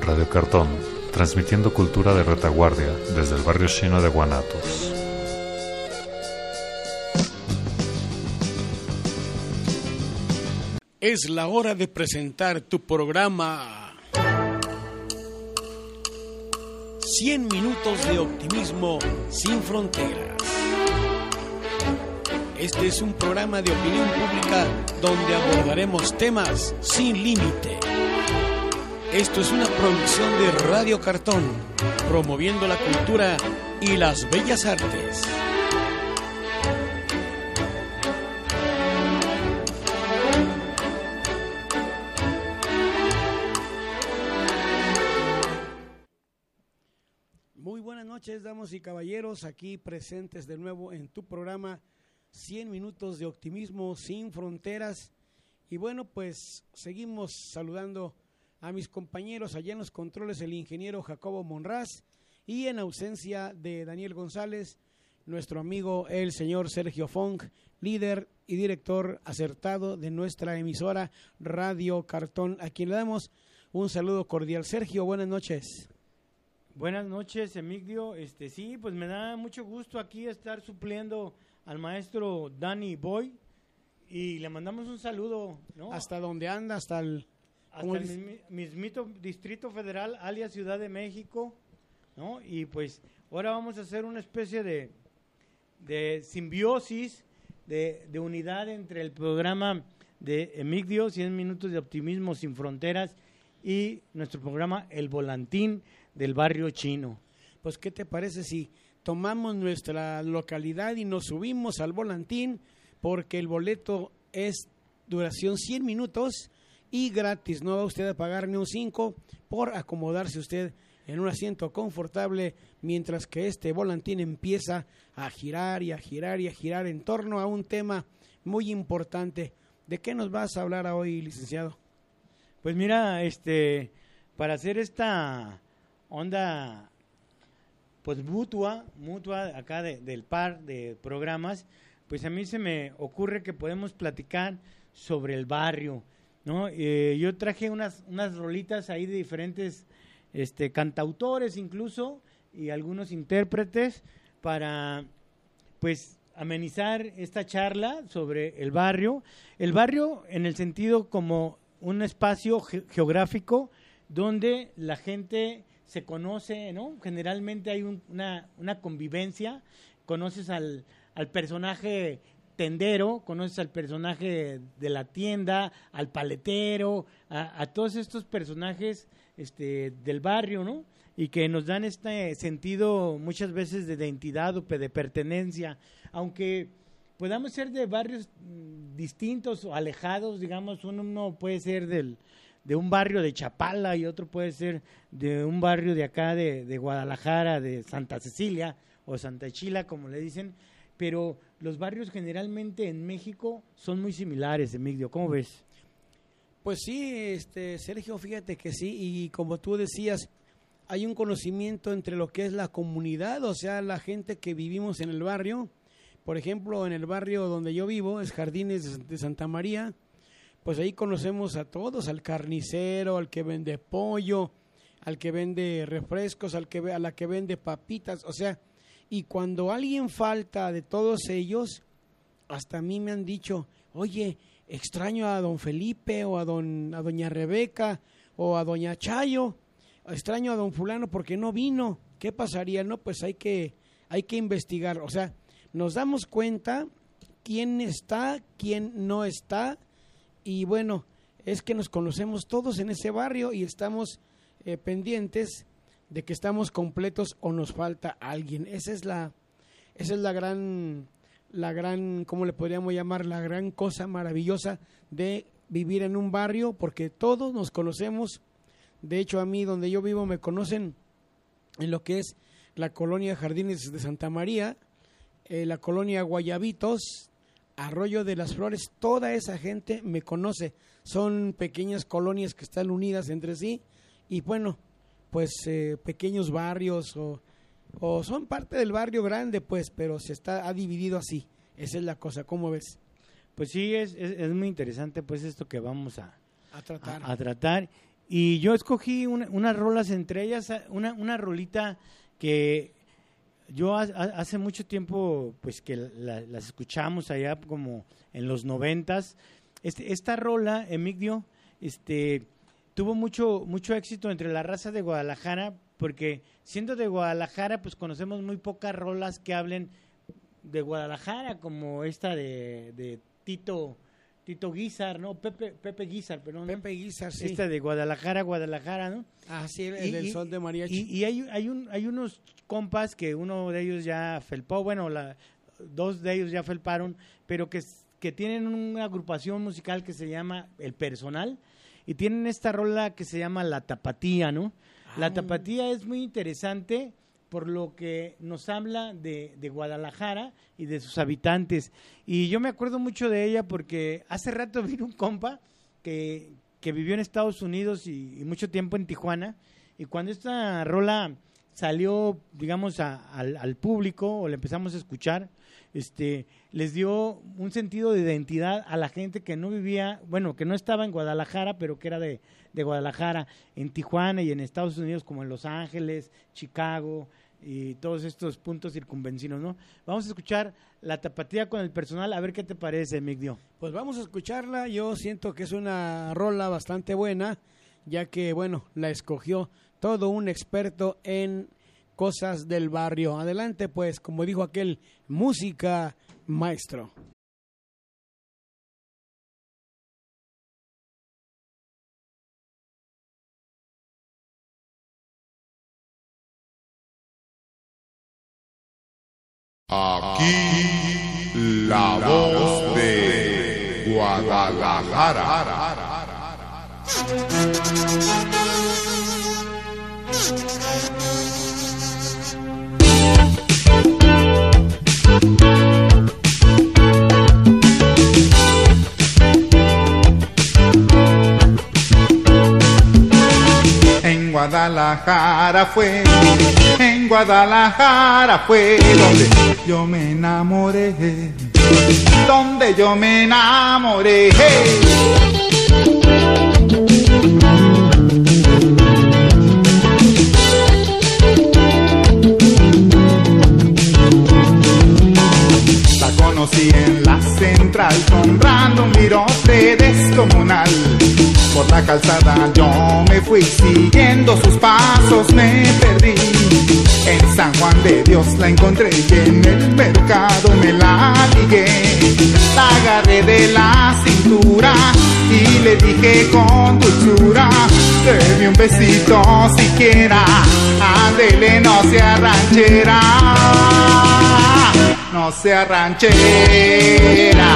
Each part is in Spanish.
Radio Cartón, transmitiendo cultura de retaguardia desde el barrio chino de Guanatos. Es la hora de presentar tu programa 100 minutos de optimismo sin fronteras. Este es un programa de opinión pública donde abordaremos temas sin límite. Esto es una producción de Radio Cartón, promoviendo la cultura y las bellas artes. Muy buenas noches, damas y caballeros, aquí presentes de nuevo en tu programa 100 minutos de optimismo sin fronteras. Y bueno, pues seguimos saludando a mis compañeros allá en los controles, el ingeniero Jacobo Monraz, y en ausencia de Daniel González, nuestro amigo el señor Sergio Fong, líder y director acertado de nuestra emisora Radio Cartón, a quien le damos un saludo cordial. Sergio, buenas noches. Buenas noches, Emigdio. Sí, pues me da mucho gusto aquí estar supliendo al maestro Danny Boy y le mandamos un saludo, ¿no? ¿Hasta dónde anda? Hasta el mismito Distrito Federal, alias Ciudad de México, ¿no? Y pues ahora vamos a hacer una especie de simbiosis, de unidad entre el programa de Emigdio, 100 minutos de optimismo sin fronteras, y nuestro programa El Volantín del barrio chino. Pues, ¿qué te parece si tomamos nuestra localidad y nos subimos al Volantín? Porque el boleto es duración 100 minutos y gratis, no va usted a pagar ni un 5 por acomodarse usted en un asiento confortable mientras que este Volantín empieza a girar y a girar y a girar en torno a un tema muy importante. ¿De qué nos vas a hablar hoy, licenciado? Pues mira, para hacer esta onda pues mutua acá del par de programas, pues a mí se me ocurre que podemos platicar sobre el barrio, ¿no? Yo traje unas rolitas ahí de diferentes cantautores incluso y algunos intérpretes para pues amenizar esta charla sobre el barrio en el sentido como un espacio geográfico donde la gente se conoce, ¿no? Generalmente hay una convivencia, conoces al personaje tendero, conoces al personaje de la tienda, al paletero, a todos estos personajes del barrio, ¿no? Y que nos dan este sentido muchas veces de identidad o de pertenencia, aunque podamos ser de barrios distintos o alejados, digamos, uno puede ser de un barrio de Chapala y otro puede ser de un barrio de acá de Guadalajara, de Santa Cecilia o Santa Chila, como le dicen, pero los barrios generalmente en México son muy similares, Emigdio, ¿cómo ves? Pues sí, Sergio, fíjate que sí, y como tú decías, hay un conocimiento entre lo que es la comunidad, o sea, la gente que vivimos en el barrio. Por ejemplo, en el barrio donde yo vivo, es Jardines de Santa María, pues ahí conocemos a todos, al carnicero, al que vende pollo, al que vende refrescos, a la que vende papitas, o sea, y cuando alguien falta de todos ellos, hasta a mí me han dicho, oye, extraño a don Felipe o a doña Rebeca o a doña Chayo, extraño a don fulano porque no vino, ¿qué pasaría? No, pues hay que investigar, o sea, nos damos cuenta quién está, quién no está, y bueno, es que nos conocemos todos en ese barrio y estamos pendientes de que estamos completos o nos falta alguien. Esa es la gran, ¿cómo le podríamos llamar? La gran cosa maravillosa de vivir en un barrio, porque todos nos conocemos. De hecho, a mí donde yo vivo me conocen en lo que es la colonia Jardines de Santa María, la colonia Guayabitos, Arroyo de las Flores, toda esa gente me conoce. Son pequeñas colonias que están unidas entre sí y bueno, pues pequeños barrios o son parte del barrio grande, pues, pero ha dividido así. Esa es la cosa, ¿cómo ves? Pues sí, es muy interesante pues esto que vamos a tratar. Y yo escogí unas rolas, entre ellas una rolita que yo hace mucho tiempo pues que las escuchamos allá como en los 90s. Esta rola, Emigdio, tuvo mucho éxito entre la raza de Guadalajara, porque siendo de Guadalajara pues conocemos muy pocas rolas que hablen de Guadalajara, como esta de Tito Guizar, ¿no? Pepe Guizar, perdón. Pepe Guizar, sí. Esta de Guadalajara, ¿no? Ah, sí, el del Sol de Mariachi. Y hay unos compas que uno de ellos ya felpó, bueno, dos de ellos ya felparon, pero que tienen una agrupación musical que se llama El Personal, y tienen esta rola que se llama La Tapatía, ¿no? La Tapatía es muy interesante por lo que nos habla de Guadalajara y de sus habitantes. Y yo me acuerdo mucho de ella porque hace rato vino un compa que vivió en Estados Unidos y mucho tiempo en Tijuana, y cuando esta rola salió, digamos, al público, o la empezamos a escuchar, les dio un sentido de identidad a la gente que no vivía, bueno, que no estaba en Guadalajara, pero que era de Guadalajara, en Tijuana y en Estados Unidos, como en Los Ángeles, Chicago y todos estos puntos circunvencinos, ¿no? Vamos a escuchar La Tapatía con El Personal, a ver qué te parece, Emigdio. Pues vamos a escucharla. Yo siento que es una rola bastante buena, ya que, bueno, la escogió todo un experto en cosas del barrio. Adelante, pues, como dijo aquel, música, maestro. Aquí la voz de Guadalajara. En Guadalajara fue donde yo me enamoré, La conocí en la central, comprando un virote descomunal. Por la calzada yo me fui, siguiendo sus pasos me perdí. En San Juan de Dios la encontré y en el mercado me la ligué. La agarré de la cintura y le dije con dulzura: deme un besito siquiera, ándele, no sea ranchera, no sea ranchera.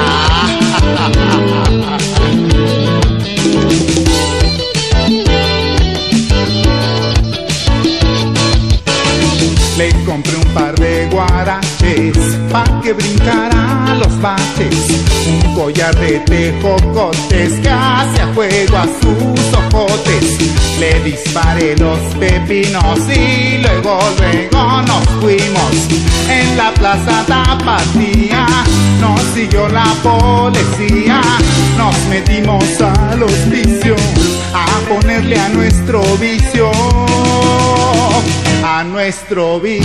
Le compré un par de guaraches pa' que brincara los baches, un collar de tejocotes que hacía juego a sus ojotes. Le disparé los pepinos y luego nos fuimos. En la plaza Tapatía nos siguió la policía. Nos metimos al hospicio a ponerle a nuestro vicio, a nuestro vicio.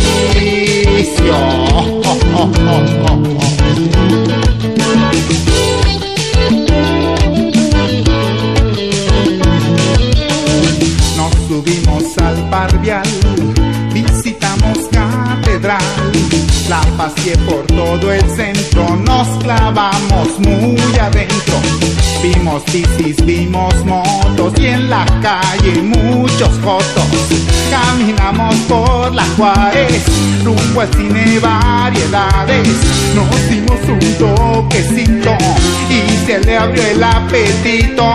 Nos subimos al Parvial, visitamos Catedral, la paseé por todo el centro, nos clavamos muy adentro. Vimos bicis, vimos motos y en la calle muchos jotos. Caminamos por la Juárez, rumbo al cine Variedades. Nos dimos un toquecito y se le abrió el apetito.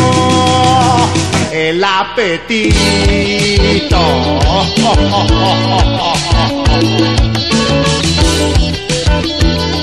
El apetito.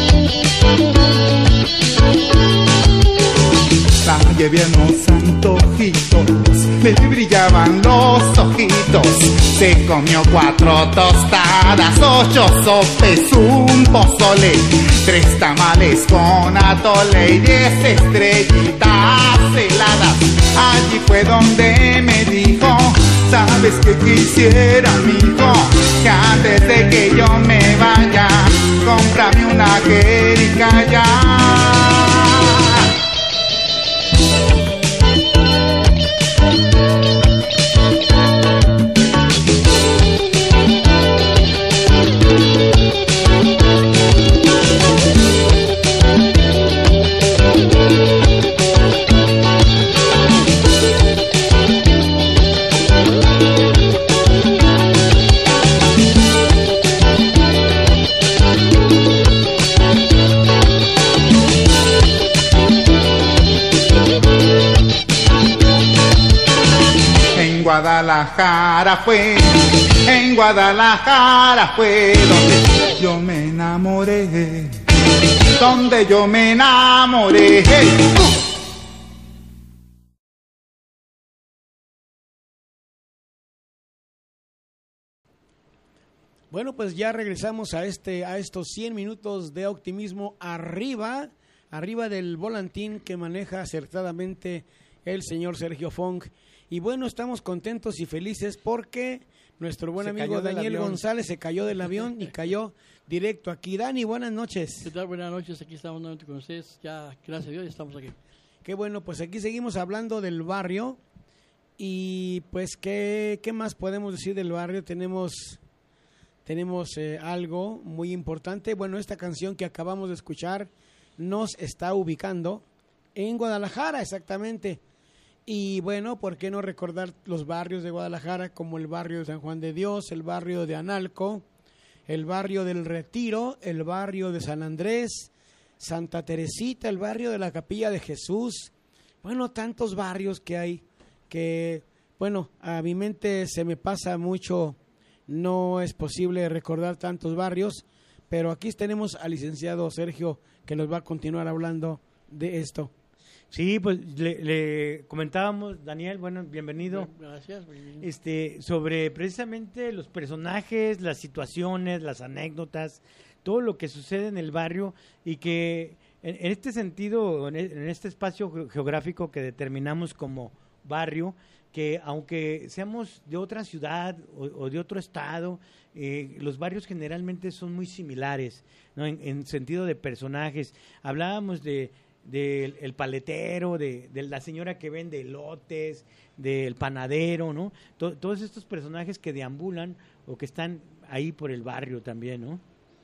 La llevé a unos antojos ojitos, le brillaban los ojitos. Se comió 4 tostadas, 8 sopes, un pozole, 3 tamales con atole y 10 estrellitas heladas. Allí fue donde me dijo: ¿sabes qué quisiera, mijo? Que antes de que yo me vaya, cómprame una jericaya. En Guadalajara fue donde yo me enamoré, donde yo me enamoré. Bueno, pues ya regresamos a estos 100 minutos de optimismo arriba del volantín que maneja acertadamente el señor Sergio Fong. Y bueno, estamos contentos y felices porque nuestro buen amigo Daniel González se cayó del avión y cayó directo aquí. Dani, buenas noches. ¿Qué tal? Buenas noches, aquí estamos nuevamente con ustedes. Ya, gracias a Dios, ya estamos aquí. Qué bueno, pues aquí seguimos hablando del barrio. Y pues, ¿qué más podemos decir del barrio? Tenemos algo muy importante. Bueno, esta canción que acabamos de escuchar nos está ubicando en Guadalajara, exactamente. Y bueno, ¿por qué no recordar los barrios de Guadalajara como el barrio de San Juan de Dios, el barrio de Analco, el barrio del Retiro, el barrio de San Andrés, Santa Teresita, el barrio de la Capilla de Jesús? Bueno, tantos barrios que hay que, bueno, a mi mente se me pasa mucho, no es posible recordar tantos barrios, pero aquí tenemos al licenciado Sergio que nos va a continuar hablando de esto. Sí, pues le comentábamos, Daniel, bueno, bienvenido. Gracias. Sobre precisamente los personajes, las situaciones, las anécdotas, todo lo que sucede en el barrio y que en este sentido, en este espacio geográfico que determinamos como barrio, que aunque seamos de otra ciudad o de otro estado, los barrios generalmente son muy similares, ¿no? En sentido de personajes. Hablábamos del paletero, de la señora que vende elotes, del panadero, ¿no? Todos estos personajes que deambulan o que están ahí por el barrio también, ¿no?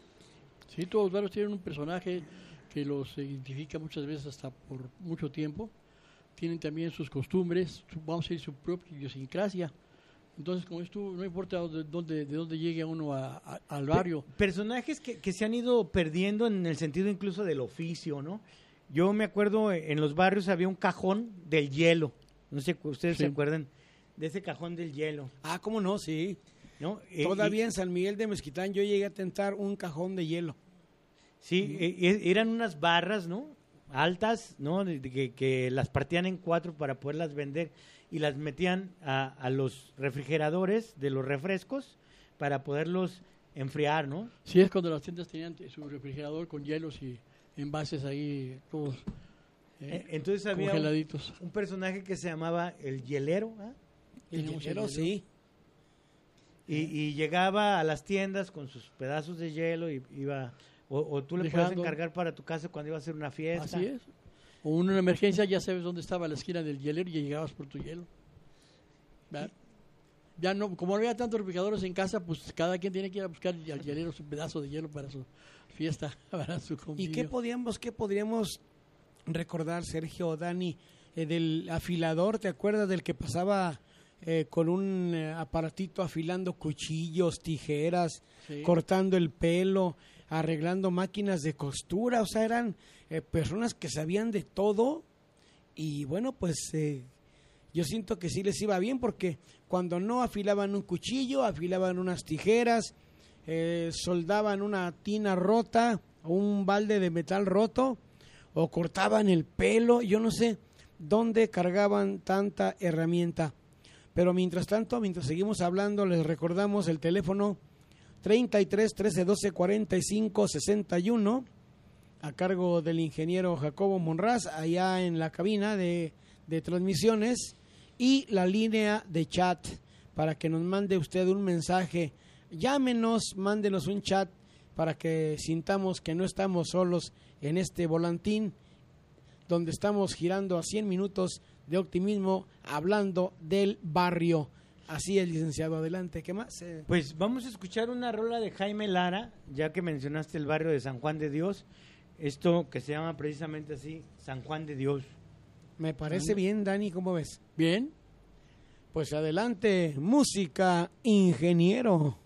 Sí, todos los barrios tienen un personaje que los identifica muchas veces hasta por mucho tiempo. Tienen también sus costumbres, vamos a decir, su propia idiosincrasia. Entonces, como es tú, no importa de dónde llegue uno al barrio. Personajes que se han ido perdiendo en el sentido incluso del oficio, ¿no? Yo me acuerdo, en los barrios había un cajón del hielo. No sé, ustedes se acuerdan de ese cajón del hielo. Ah, ¿cómo no? Sí. ¿No? Todavía en San Miguel de Mezquitán yo llegué a tentar un cajón de hielo. Sí, eran unas barras, ¿no? Altas, ¿no? Que las partían en 4 para poderlas vender y las metían a los refrigeradores de los refrescos para poderlos enfriar, ¿no? Sí, es cuando las tiendas tenían su refrigerador con hielos y envases ahí todos entonces había congeladitos. Un personaje que se llamaba el hielero, ¿eh? El hielero, sí. Y llegaba a las tiendas con sus pedazos de hielo y iba, o tú le podías encargar para tu casa cuando iba a hacer una fiesta. Así es. O una emergencia, ya sabes dónde estaba la esquina del hielero y ya llegabas por tu hielo. Ya no, como no había tantos refrigeradores en casa, pues cada quien tiene que ir a buscar al hielero su pedazo de hielo para su fiesta, para su convivio. ¿Y qué podríamos recordar, Sergio o Dani, del afilador? ¿Te acuerdas del que pasaba con un aparatito afilando cuchillos, tijeras, sí, cortando el pelo, arreglando máquinas de costura? O sea, eran personas que sabían de todo y bueno, pues yo siento que sí les iba bien porque cuando no afilaban un cuchillo, afilaban unas tijeras, soldaban una tina rota o un balde de metal roto o cortaban el pelo, yo no sé, dónde cargaban tanta herramienta. Pero mientras tanto, mientras seguimos hablando, les recordamos el teléfono 33 13 12 45 61 a cargo del ingeniero Jacobo Monraz, allá en la cabina de transmisiones, y la línea de chat para que nos mande usted un mensaje. Llámenos, mándenos un chat para que sintamos que no estamos solos en este volantín donde estamos girando a 100 minutos de optimismo hablando del barrio. Así es, licenciado, adelante. ¿Qué más? Pues vamos a escuchar una rola de Jaime Lara, ya que mencionaste el barrio de San Juan de Dios, esto que se llama precisamente así, San Juan de Dios. Me parece bien, Dani, ¿cómo ves? Bien. Pues adelante, música, ingeniero.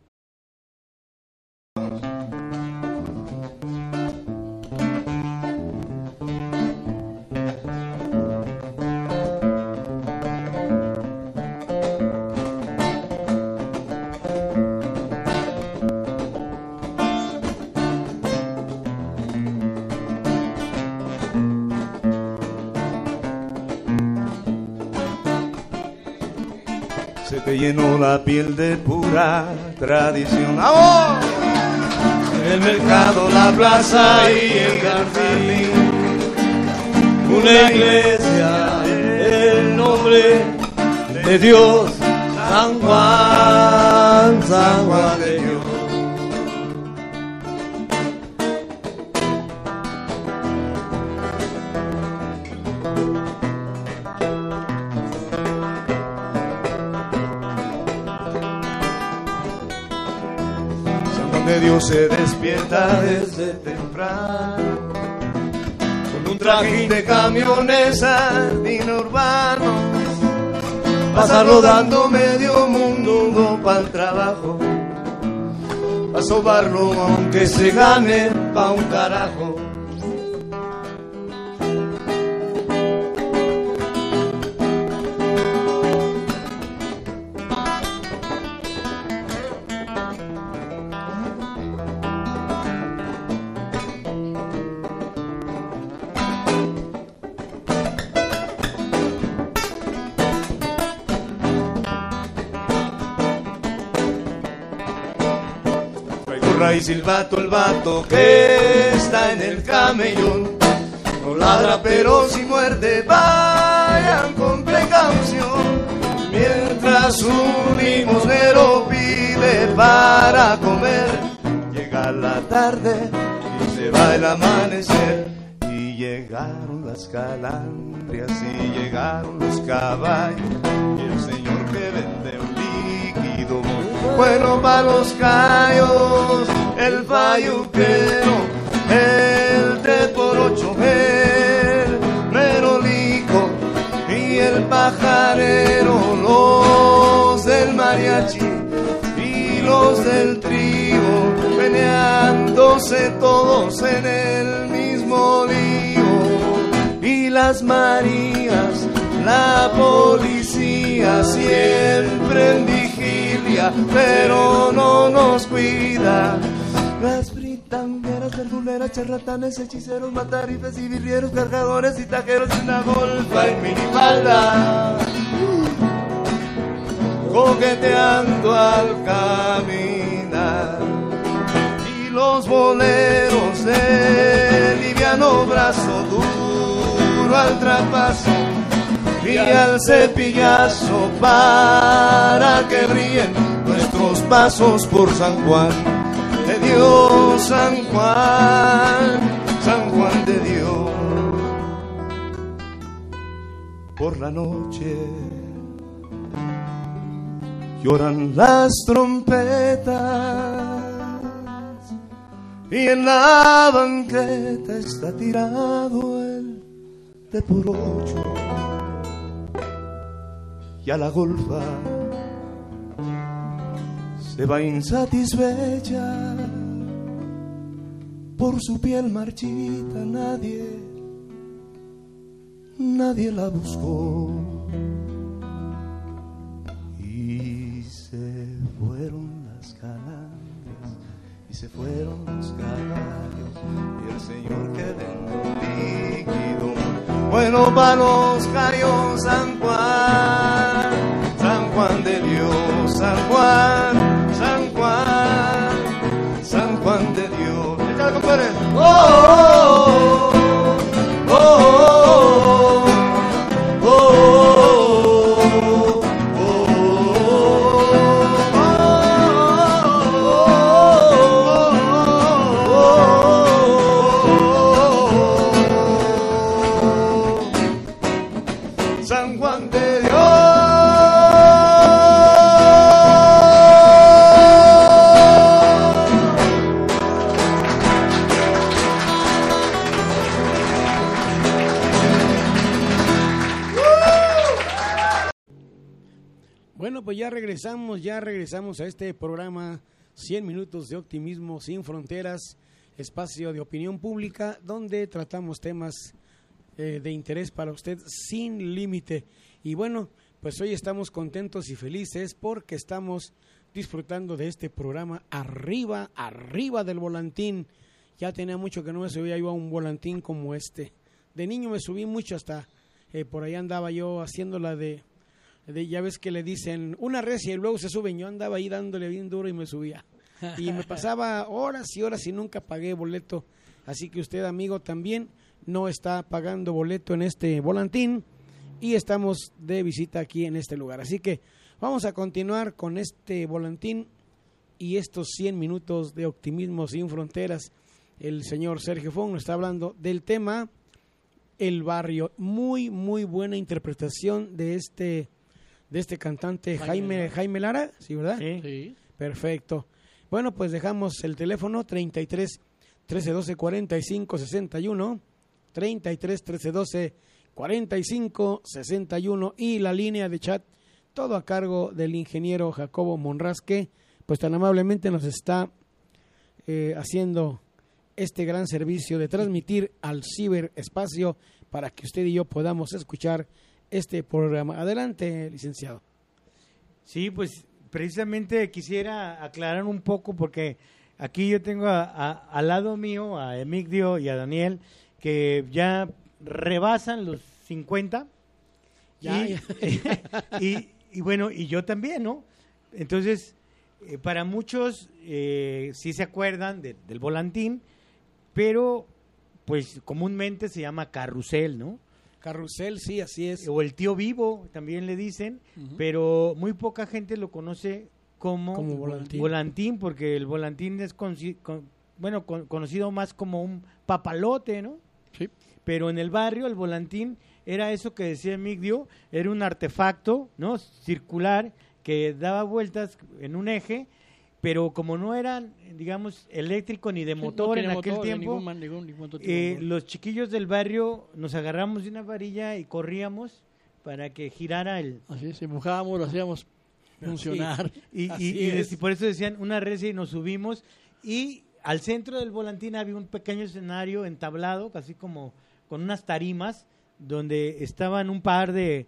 Se te llenó la piel de pura tradición. ¡Vamos! El mercado, la plaza y el jardín, una iglesia, el nombre de Dios, San Juan, San Juan de Dios. Dios se despierta desde temprano con un trajín de camiones sardina urbanos, pasa rodando medio mundo pa'l trabajo, a sobarlo aunque se gane pa' un carajo. Y silbato el vato que está en el camellón, no ladra pero si muerde, vayan con precaución. Mientras un limosnero pide para comer, llega la tarde y se va el amanecer, y llegaron las calandrias y llegaron los caballos, y el señor que vende un líquido bueno para los callos, el falluquero, el 3x8, el merolico y el pajarero, los del mariachi y los del trío, peleándose todos en el mismo lío, y las Marías, la policía siempre en vigilia, pero no nos cuida. Las britanderas, verduleras, charlatanes, hechiceros, matarifes y birrieros, cargadores y tajeros de una golfa en minifalda, coqueteando al caminar. Y los boleros de liviano brazo, duro al trapazo y al cepillazo, para que brillen nuestros pasos por San Juan de Dios, San Juan de Dios. Por la noche lloran las trompetas y en la banqueta está tirado el de por ocho, y a la golfa se va insatisfecha por su piel marchita. Nadie la buscó, y se fueron las calandrias y se fueron los caballos, y el señor que vende líquido bueno para los cayos San Juan, San Juan de Dios, San Juan, San Juan, San Juan de Dios. Échale, compadre. Oh, oh, oh, oh, oh, oh, San Juan de Dios. Bueno, pues ya regresamos a este programa 100 minutos de optimismo sin fronteras, espacio de opinión pública donde tratamos temas de interés para usted sin límite. Y bueno, pues hoy estamos contentos y felices porque estamos disfrutando de este programa arriba del volantín. Ya tenía mucho que no me subía yo a un volantín como este. De niño me subí mucho, hasta por ahí andaba yo haciéndola de ya ves que le dicen una recia y luego se suben. Yo andaba ahí dándole bien duro y me subía. Y me pasaba horas y horas y nunca pagué boleto. Así que usted, amigo, también no está pagando boleto en este volantín y estamos de visita aquí en este lugar. Así que vamos a continuar con este volantín y estos 100 minutos de optimismo sin fronteras. El señor Sergio Fong nos está hablando del tema El Barrio. Muy buena interpretación de este cantante Jaime Lara, ¿sí, verdad? Sí. Perfecto. Bueno, pues dejamos el teléfono 33 13 12 45 61, 33 13 12 45 61 y la línea de chat, todo a cargo del ingeniero Jacobo Monraz, que pues tan amablemente nos está haciendo este gran servicio de transmitir al ciberespacio para que usted y yo podamos escuchar este programa. Adelante, licenciado. Sí, pues precisamente quisiera aclarar un poco porque aquí yo tengo al lado mío a Emigdio y a Daniel que ya rebasan los 50 y bueno, y yo también, ¿no? Entonces, para muchos sí se acuerdan del volantín, pero pues comúnmente se llama carrusel, ¿no? Carrusel, sí, así es. O el tío vivo, también le dicen, pero muy poca gente lo conoce como volantín, porque el volantín es conocido más como un papalote, ¿no? Sí. Pero en el barrio el volantín era eso que decía Emigdio, era un artefacto, ¿no? Circular que daba vueltas en un eje, pero como no eran, digamos, eléctrico ni de motor en aquel tiempo, los chiquillos del barrio nos agarramos de una varilla y corríamos para que girara el... Así es, empujábamos, lo hacíamos funcionar. Sí. Y por eso decían una recia y nos subimos. Y al centro del volantín había un pequeño escenario entablado, casi como con unas tarimas, donde estaban un par de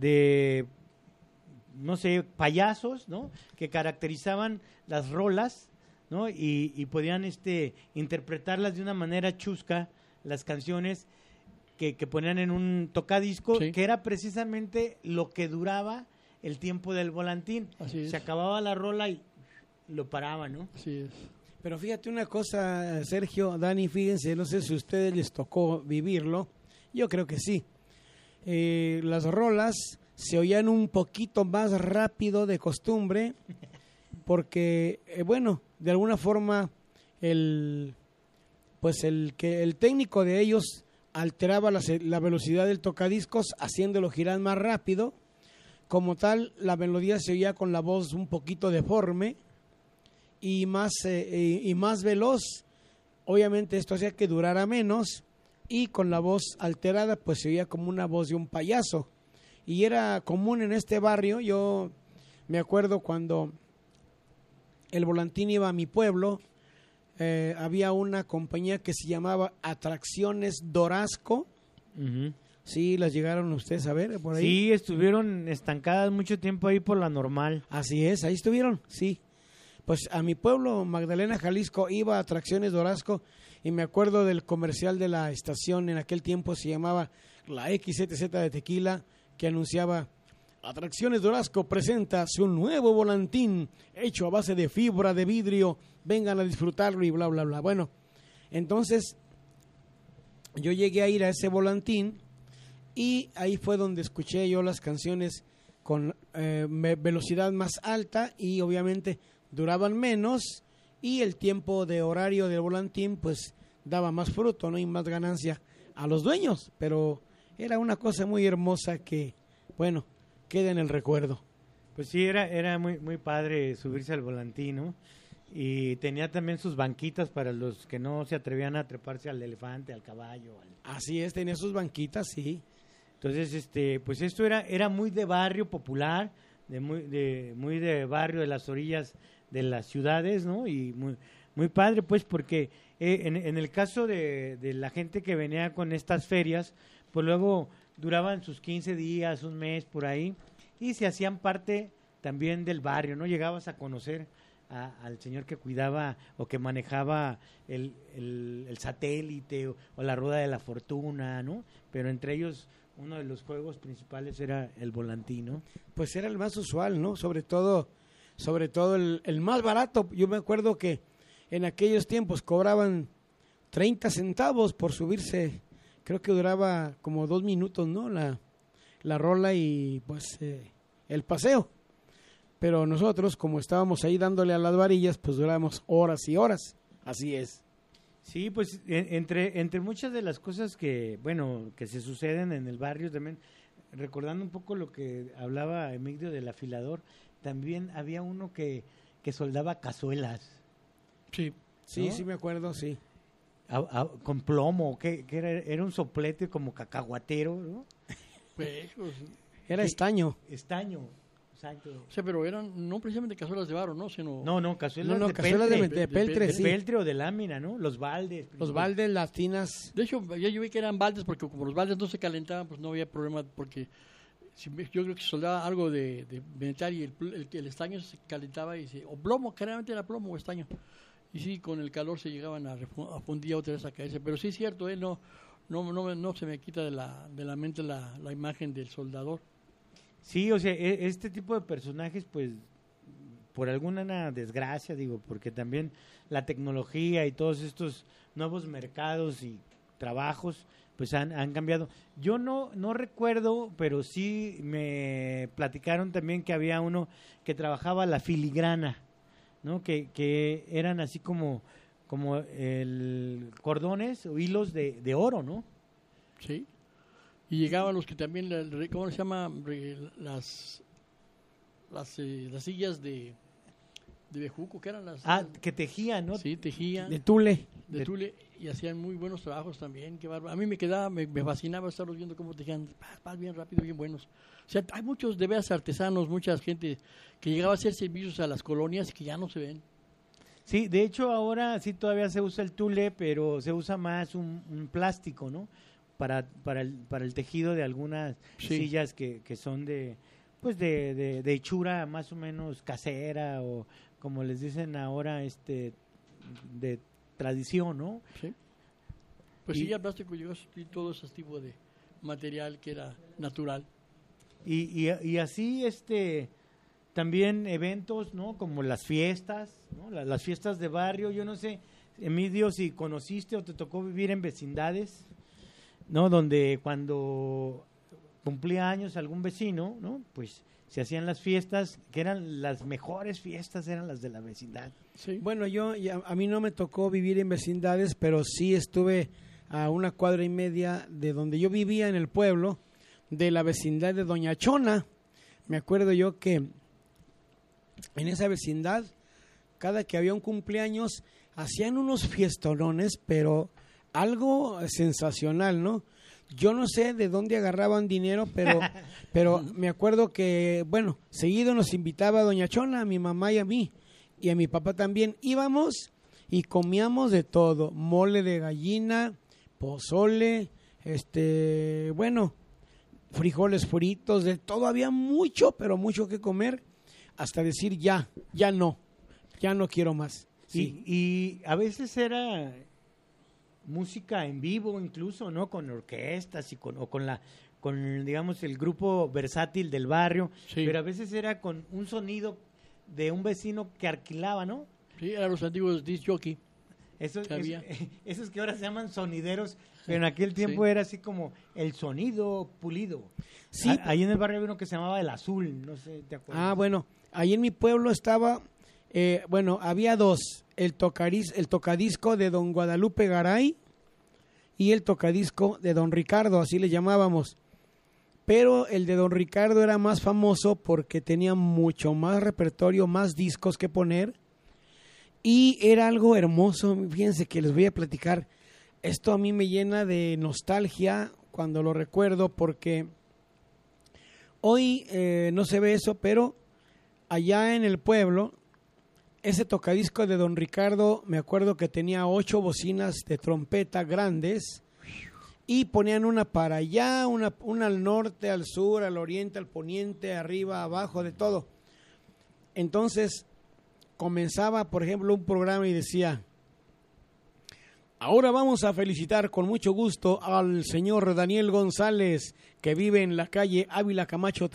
no sé, payasos, ¿no? Que caracterizaban las rolas, ¿no? Y podían interpretarlas de una manera chusca, las canciones que ponían en un tocadisco, sí, que era precisamente lo que duraba el tiempo del volantín. Así es. Se acababa la rola y lo paraba, ¿no? Así es. Pero fíjate una cosa, Sergio, Dani, fíjense, no sé si a ustedes les tocó vivirlo, yo creo que sí. Las rolas se oían un poquito más rápido de costumbre, porque, bueno, de alguna forma el técnico de ellos alteraba la velocidad del tocadiscos haciéndolo girar más rápido. Como tal, la melodía se oía con la voz un poquito deforme y más veloz. Obviamente esto hacía que durara menos, y con la voz alterada pues se oía como una voz de un payaso. Y era común en este barrio. Yo me acuerdo cuando el volantín iba a mi pueblo, había una compañía que se llamaba Atracciones Dorasco. Uh-huh. Sí, las llegaron ustedes a ver por ahí. Sí, estuvieron estancadas mucho tiempo ahí por la Normal. Así es, ahí estuvieron, sí. Pues a mi pueblo, Magdalena, Jalisco, iba a Atracciones Dorasco, y me acuerdo del comercial de la estación, en aquel tiempo se llamaba la XZZ de Tequila, que anunciaba: Atracciones de Orozco presenta su nuevo volantín hecho a base de fibra de vidrio, vengan a disfrutarlo y bla, bla, bla. Bueno, entonces yo llegué a ir a ese volantín y ahí fue donde escuché yo las canciones con velocidad más alta y obviamente duraban menos, y el tiempo de horario del volantín pues daba más fruto, ¿no? Y más ganancia a los dueños, pero era una cosa muy hermosa que, bueno, queda en el recuerdo. Pues sí, era muy, muy padre subirse al volantín, ¿no? Y tenía también sus banquitas para los que no se atrevían a treparse al elefante, al caballo. Así es, tenía sus banquitas, sí. Entonces, pues esto era muy de barrio popular, muy de barrio de las orillas de las ciudades, ¿no? Y muy, muy padre, pues, porque en el caso de la gente que venía con estas ferias, pues luego duraban sus 15 días, un mes, por ahí, y se hacían parte también del barrio, ¿no? Llegabas a conocer al señor que cuidaba o que manejaba el satélite o la rueda de la fortuna, ¿no? Pero entre ellos uno de los juegos principales era el volantín, ¿no? Pues era el más usual, ¿no? Sobre todo el más barato. Yo me acuerdo que en aquellos tiempos cobraban 30 centavos por subirse. Creo que duraba como 2 minutos, ¿no? La rola y pues el paseo. Pero nosotros, como estábamos ahí dándole a las varillas, pues duramos horas y horas. Así es. Sí, pues entre muchas de las cosas que se suceden en el barrio también, recordando un poco lo que hablaba Emigdio del afilador, también había uno que soldaba cazuelas. Sí. Sí, ¿no? sí me acuerdo, sí. Con plomo, que era un soplete como cacahuatero, ¿no? Pues, Era estaño. Estaño, exacto. o sea, pero eran no precisamente cazuelas de barro, ¿no? Sino No, cazuelas No, de cazuelas peltre. de peltre, De sí. peltre o de lámina, ¿no? Los baldes. Los baldes, las tinas. De hecho, yo vi que eran baldes, porque como los baldes no se calentaban, pues no había problema, porque yo creo que se soldaba algo de metal y el estaño se calentaba o plomo, generalmente era plomo o estaño. Y sí, con el calor se llegaban a fundir otra vez a caerse. Pero sí es cierto, no se me quita de la mente la imagen del soldador. Sí, o sea, este tipo de personajes, pues, por alguna desgracia, digo, porque también la tecnología y todos estos nuevos mercados y trabajos, pues han cambiado. Yo no recuerdo, pero sí me platicaron también que había uno que trabajaba la filigrana, ¿no? Que eran así como el cordones o hilos de oro, ¿no? Sí. Y llegaban los que también, ¿cómo se llama? Las sillas de bejuco, que eran las... que tejían, ¿no? Sí, tejían. De tule. De tule, y hacían muy buenos trabajos también. Qué bárbaro. A mí me fascinaba estarlos viendo cómo tejían, bien rápido, bien buenos. O sea, hay muchos de veras artesanos, mucha gente que llegaba a hacer servicios a las colonias que ya no se ven. Sí, de hecho ahora sí todavía se usa el tule, pero se usa más un plástico, ¿no? Para el tejido de algunas sillas que son de hechura más o menos casera, o como les dicen ahora, de tradición, ¿no? Sí. Pues sí, el plástico llegó a sustituir todo ese tipo de material que era natural. Y así también eventos, ¿no? Como las fiestas, ¿no? Las fiestas de barrio. Yo no sé, Emigdio, si conociste o te tocó vivir en vecindades, ¿no? Donde cuando cumplía años algún vecino, ¿no? Pues se hacían las fiestas, que eran las mejores fiestas, eran las de la vecindad. Sí. Bueno, a mí no me tocó vivir en vecindades, pero sí estuve a 1 cuadra y media de donde yo vivía en el pueblo, de la vecindad de Doña Chona. Me acuerdo yo que en esa vecindad, cada que había un cumpleaños, hacían unos fiestonones, pero algo sensacional, ¿no? Yo no sé de dónde agarraban dinero, pero me acuerdo que, bueno, seguido nos invitaba Doña Chona, a mi mamá y a mí, y a mi papá también. Íbamos y comíamos de todo, mole de gallina, pozole, bueno, frijoles fritos, de todo. Había mucho, pero mucho que comer, hasta decir ya no quiero más. Sí. Y a veces era música en vivo incluso, ¿no? Con orquestas y con digamos el grupo versátil del barrio, Sí. pero a veces era con un sonido de un vecino que alquilaba, ¿no? Sí, eran los antiguos disc jockey. Esos Que había. esos que ahora se llaman sonideros, pero en aquel tiempo Sí. era así como el sonido pulido. Sí. Ahí en el barrio había uno que se llamaba El Azul, no sé, ¿te acuerdas? Ah, bueno, ahí en mi pueblo estaba, había dos, el tocadisco de don Guadalupe Garay y el tocadisco de don Ricardo, así le llamábamos. Pero el de don Ricardo era más famoso porque tenía mucho más repertorio, más discos que poner. Y era algo hermoso, fíjense que les voy a platicar. Esto a mí me llena de nostalgia cuando lo recuerdo porque hoy no se ve eso, pero allá en el pueblo, ese tocadisco de don Ricardo, me acuerdo que tenía 8 bocinas de trompeta grandes y ponían una para allá, una al norte, al sur, al oriente, al poniente, arriba, abajo, de todo. Entonces comenzaba, por ejemplo, un programa y decía: ahora vamos a felicitar con mucho gusto al señor Daniel González, que vive en la calle Ávila Camacho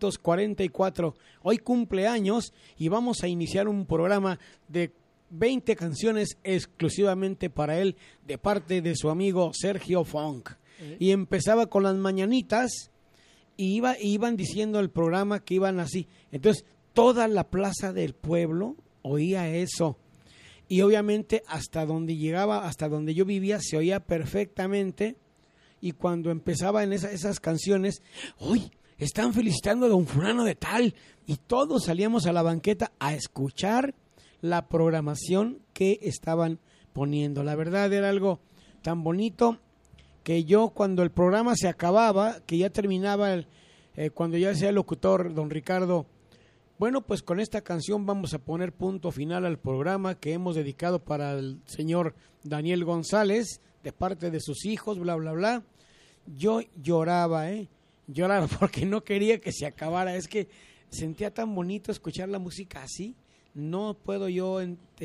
344. Hoy cumple años y vamos a iniciar un programa de 20 canciones exclusivamente para él, de parte de su amigo Sergio Funk. Y empezaba con las mañanitas y iban diciendo el programa que iban así. Entonces, toda la plaza del pueblo oía eso. Y obviamente hasta donde llegaba, hasta donde yo vivía, se oía perfectamente. Y cuando empezaba en esas canciones, ¡uy! Están felicitando a don fulano de tal. Y todos salíamos a la banqueta a escuchar la programación que estaban poniendo. La verdad era algo tan bonito que yo, cuando el programa se acababa, que ya terminaba, cuando ya decía el locutor, don Ricardo: bueno, pues con esta canción vamos a poner punto final al programa que hemos dedicado para el señor Daniel González, de parte de sus hijos, bla, bla, bla. Yo lloraba, lloraba porque no quería que se acabara. Es que sentía tan bonito escuchar la música así. No puedo yo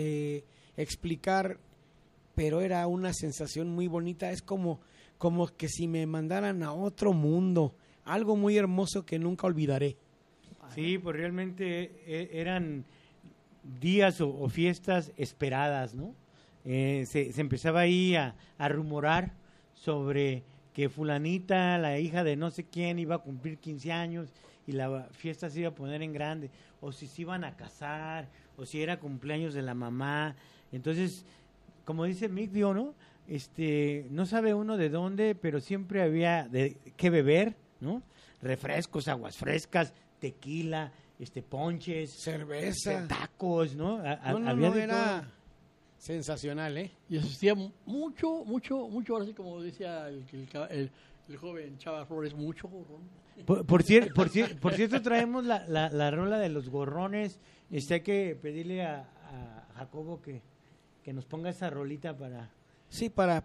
explicar, pero era una sensación muy bonita. Es como que si me mandaran a otro mundo. Algo muy hermoso que nunca olvidaré. Sí, pues realmente eran días o fiestas esperadas, ¿no? Se empezaba ahí a rumorar sobre que fulanita, la hija de no sé quién, iba a cumplir 15 años y la fiesta se iba a poner en grande, o si se iban a casar, o si era cumpleaños de la mamá. Entonces, como dice Mick Dio, ¿no? No sabe uno de dónde, pero siempre había de qué beber, ¿no? Refrescos, aguas frescas, tequila, ponches, cerveza, tacos, ¿no? Había de era todo. Sensacional, Y asistía mucho, ahora sí como decía el joven Chava Flores, mucho gorrón. Por cierto, traemos la rola de los gorrones. Hay que pedirle a Jacobo que nos ponga esa rolita para... Sí, para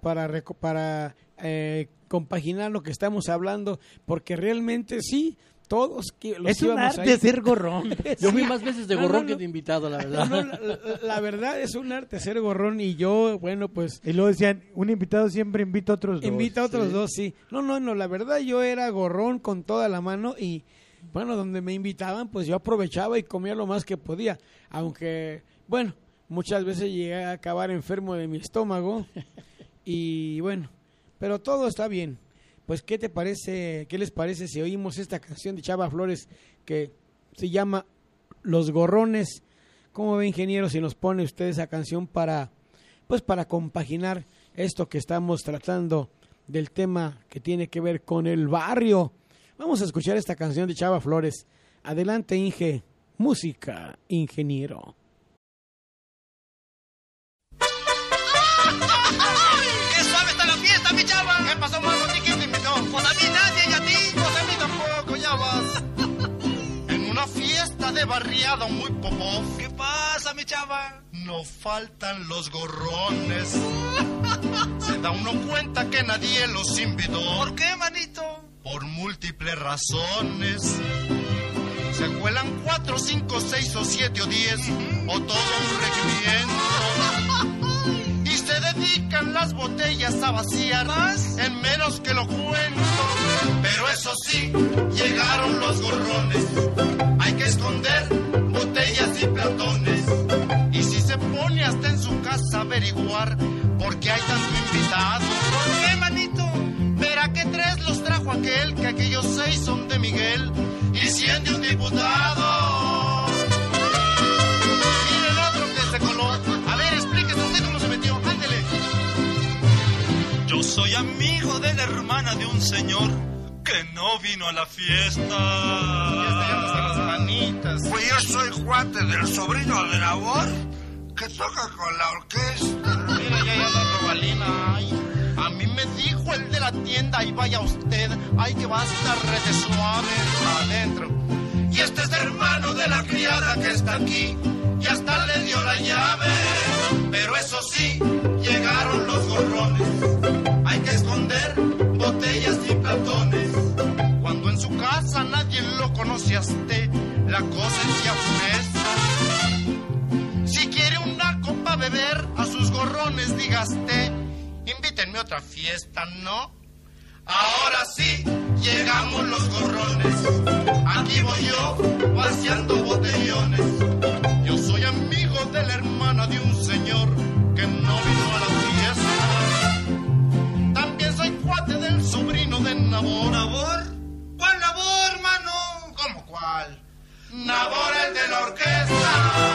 compaginar lo que estamos hablando, porque realmente sí, todos los es un arte ser gorrón. Yo fui más veces de gorrón que de invitado, la verdad. La verdad es un arte ser gorrón, y yo, bueno, pues... Y luego decían, un invitado siempre invita a otros dos. Invita a otros dos, sí. No, la verdad yo era gorrón con toda la mano, y bueno, donde me invitaban, pues yo aprovechaba y comía lo más que podía, aunque, bueno, muchas veces llegué a acabar enfermo de mi estómago, y bueno, pero todo está bien. Pues, ¿qué les parece si oímos esta canción de Chava Flores que se llama Los Gorrones? ¿Cómo ve, ingeniero, si nos pone usted esa canción para compaginar esto que estamos tratando del tema que tiene que ver con el barrio? Vamos a escuchar esta canción de Chava Flores. Adelante, Inge. Música, ingeniero. ¡Qué suave está la fiesta, mi chava! ¿Qué pasó, mano? ¿Quién te invitó? Pues a mí nadie, y a ti. Pues a mí tampoco, ya vas. En una fiesta de barriado muy popó. ¿Qué pasa, mi chava? No faltan los gorrones. Se da uno cuenta que nadie los invitó. ¿Por qué, manito? Por múltiples razones. Se cuelan 4, 5, 6 o 7 o 10 o todo un regimiento. Y se dedican dedican las botellas a vaciar en menos que lo cuento. Pero eso sí, llegaron los gorrones. Hay que esconder botellas y platones. Y si se pone hasta en su casa a averiguar por qué hay tanto invitado. ¿Por qué, manito? Verá que 3 los trajo aquel, que aquellos 6 son de Miguel y 100 de un diputado. Miren otro que se coló. A ver, explíquese usted cómo se metió. Ándele. Yo soy amigo de la hermana de un señor que no vino a la fiesta. Pues yo soy cuate del sobrino de labor que toca con la orquesta. Mira, ya anda Robalina. Ay, a mí me dijo el de la tienda, y vaya usted, ay, que va a estar rete suave adentro. Y este es hermano de la criada que está aquí, y hasta le dio la llave. Pero eso sí, llegaron los gorrones. Hay que esconder botellas y platones. Cuando en su casa nadie lo conoce a usted, la cosa se afresta. Si quiere una copa beber, a sus gorrones dígaste, invítenme a otra fiesta, ¿no? Ahora sí, llegamos los gorrones. Aquí voy yo, vaciando botellones. Yo soy amigo de la hermana de un señor que no vino a la fiesta. También soy cuate del sobrino de Nabor. ¿Nabor? ¿Cuál Nabor, mano? ¿Cómo cuál? Nabor, el de la orquesta.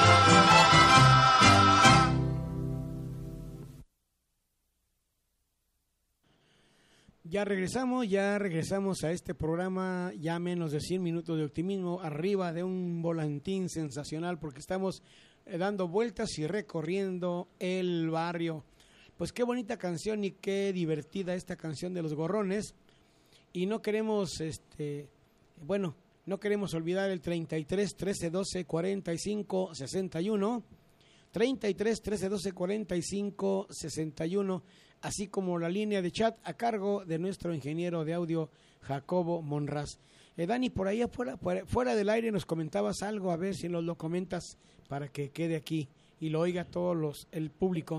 Ya regresamos a este programa, ya menos de 100 minutos de optimismo, arriba de un volantín sensacional, porque estamos dando vueltas y recorriendo el barrio. Pues qué bonita canción y qué divertida esta canción de los gorrones. Y no queremos, no queremos olvidar el 33 13 12 45 61, 33 13 12 45 61, así como la línea de chat a cargo de nuestro ingeniero de audio Jacobo Monraz. Dani, por ahí fuera del aire nos comentabas algo, a ver si nos lo comentas para que quede aquí y lo oiga el público.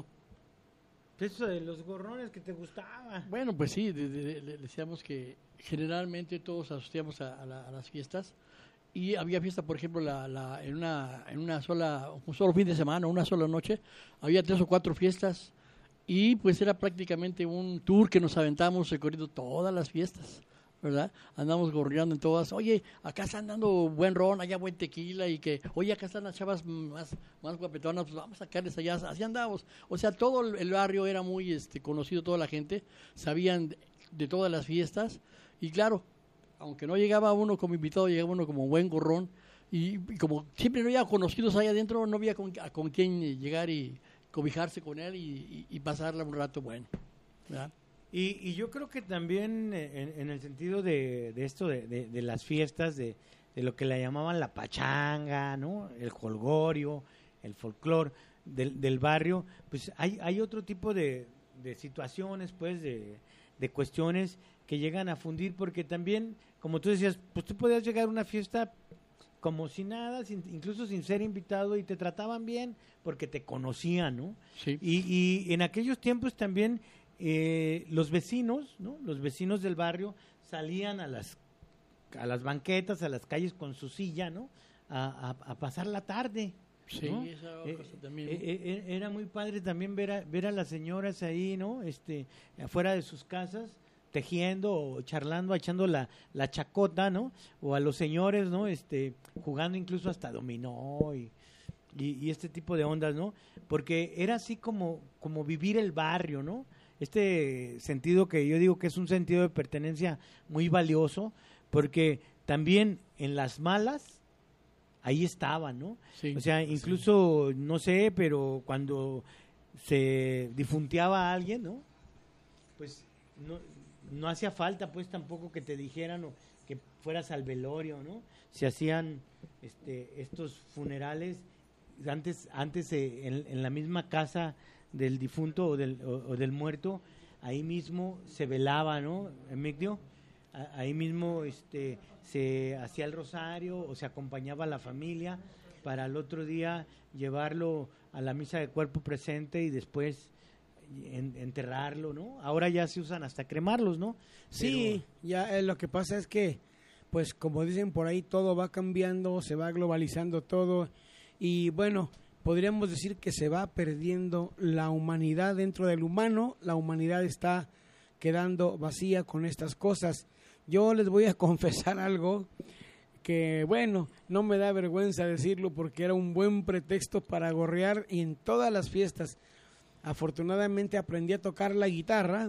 Eso de los gorrones que te gustaba. Bueno, pues sí, decíamos que generalmente todos asistíamos a las fiestas, y había fiesta, por ejemplo, en un solo fin de semana, una sola noche, había 3 o 4 fiestas, y pues era prácticamente un tour que nos aventamos recorriendo todas las fiestas, ¿verdad? Andamos gorreando en todas. Oye, acá están dando buen ron, allá buen tequila, y que, oye, acá están las chavas más guapetonas, pues vamos a sacarles allá. Así andamos. O sea, todo el barrio era muy conocido, toda la gente, sabían de todas las fiestas, y claro, aunque no llegaba uno como invitado, llegaba uno como buen gorrón, y como siempre no había conocidos ahí adentro, no había con quién llegar y cobijarse con él y pasarla un rato bueno, ¿verdad? Y yo creo que también en el sentido de esto de las fiestas, de lo que le llamaban la pachanga, ¿no? El jolgorio, el folclor del barrio, pues hay otro tipo de situaciones, pues, de cuestiones que llegan a fundir, porque también, como tú decías, pues tú podías llegar a una fiesta como si nada, incluso sin ser invitado, y te trataban bien porque te conocían, ¿no? Sí. Y en aquellos tiempos también los vecinos, ¿no? Los vecinos del barrio salían a las banquetas, a las calles con su silla, ¿no? A pasar la tarde. Sí, ¿no? esa cosa también. Era muy padre también ver a las señoras ahí, ¿no? Afuera de sus casas, tejiendo o charlando, echando la chacota, ¿no? O a los señores, ¿no? Jugando incluso hasta dominó y este tipo de ondas, ¿no? Porque era así como vivir el barrio, ¿no? Este sentido que yo digo que es un sentido de pertenencia muy valioso, porque también en las malas ahí estaban, ¿no? Sí, o sea, incluso, sí. No sé, pero cuando se difunteaba a alguien, ¿no? Pues no hacía falta, pues, tampoco que te dijeran o que fueras al velorio, ¿no? Se hacían estos funerales antes en la misma casa del difunto o del muerto, ahí mismo se velaba, ¿no, Emigdio? Ahí mismo se hacía el rosario o se acompañaba a la familia para el otro día llevarlo a la misa de cuerpo presente y después enterrarlo, ¿no? Ahora ya se usan hasta cremarlos, ¿no? Sí, ya lo que pasa es que, pues como dicen por ahí, todo va cambiando, se va globalizando todo y bueno, podríamos decir que se va perdiendo la humanidad dentro del humano, la humanidad está quedando vacía con estas cosas. Yo les voy a confesar algo que, bueno, no me da vergüenza decirlo porque era un buen pretexto para gorrear y en todas las fiestas. Afortunadamente aprendí a tocar la guitarra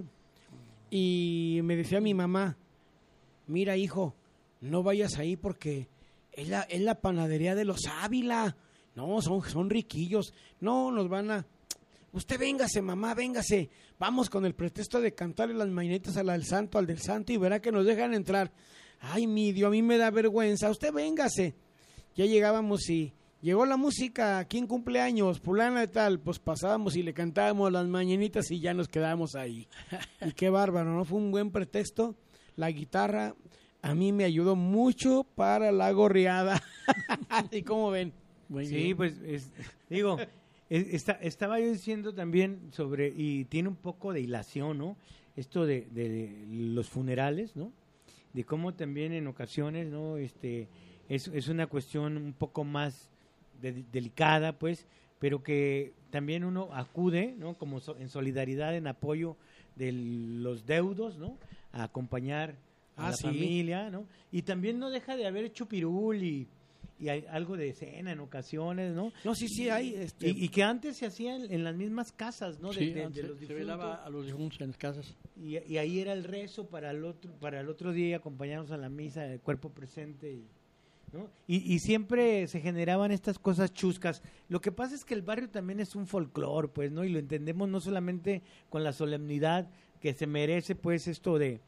y me decía mi mamá, mira hijo, no vayas ahí porque es la panadería de los Ávila, no, son riquillos, no, nos van a... Usted véngase, mamá, véngase, vamos con el pretexto de cantarle las mañanitas al del santo y verá que nos dejan entrar. Ay, mi Dios, a mí me da vergüenza, usted véngase. Ya llegábamos y llegó la música, ¿quién cumpleaños? Fulana de tal, pues pasábamos y le cantábamos las mañanitas y ya nos quedábamos ahí. Y qué bárbaro, ¿no? Fue un buen pretexto. La guitarra a mí me ayudó mucho para la gorreada. ¿Y cómo ven? Muy bien. Pues digo, estaba yo diciendo también sobre, y tiene un poco de hilación, ¿no? Esto de los funerales, ¿no? De cómo también en ocasiones, ¿no? Es una cuestión un poco más delicada, pues, pero que también uno acude, ¿no? Como en solidaridad, en apoyo de los deudos, ¿no? A acompañar a la familia, ¿no? Y también no deja de haber chupirul y hay algo de cena en ocasiones, ¿no? No, sí hay. Y que antes se hacía en las mismas casas, ¿no? Sí, de antes los se velaba a los difuntos en las casas. Y ahí era el rezo para el otro día, acompañarnos a la misa, el cuerpo presente, ¿no? Y siempre se generaban estas cosas chuscas. Lo que pasa es que el barrio también es un folclore, pues, ¿no? Y lo entendemos no solamente con la solemnidad que se merece, pues, esto de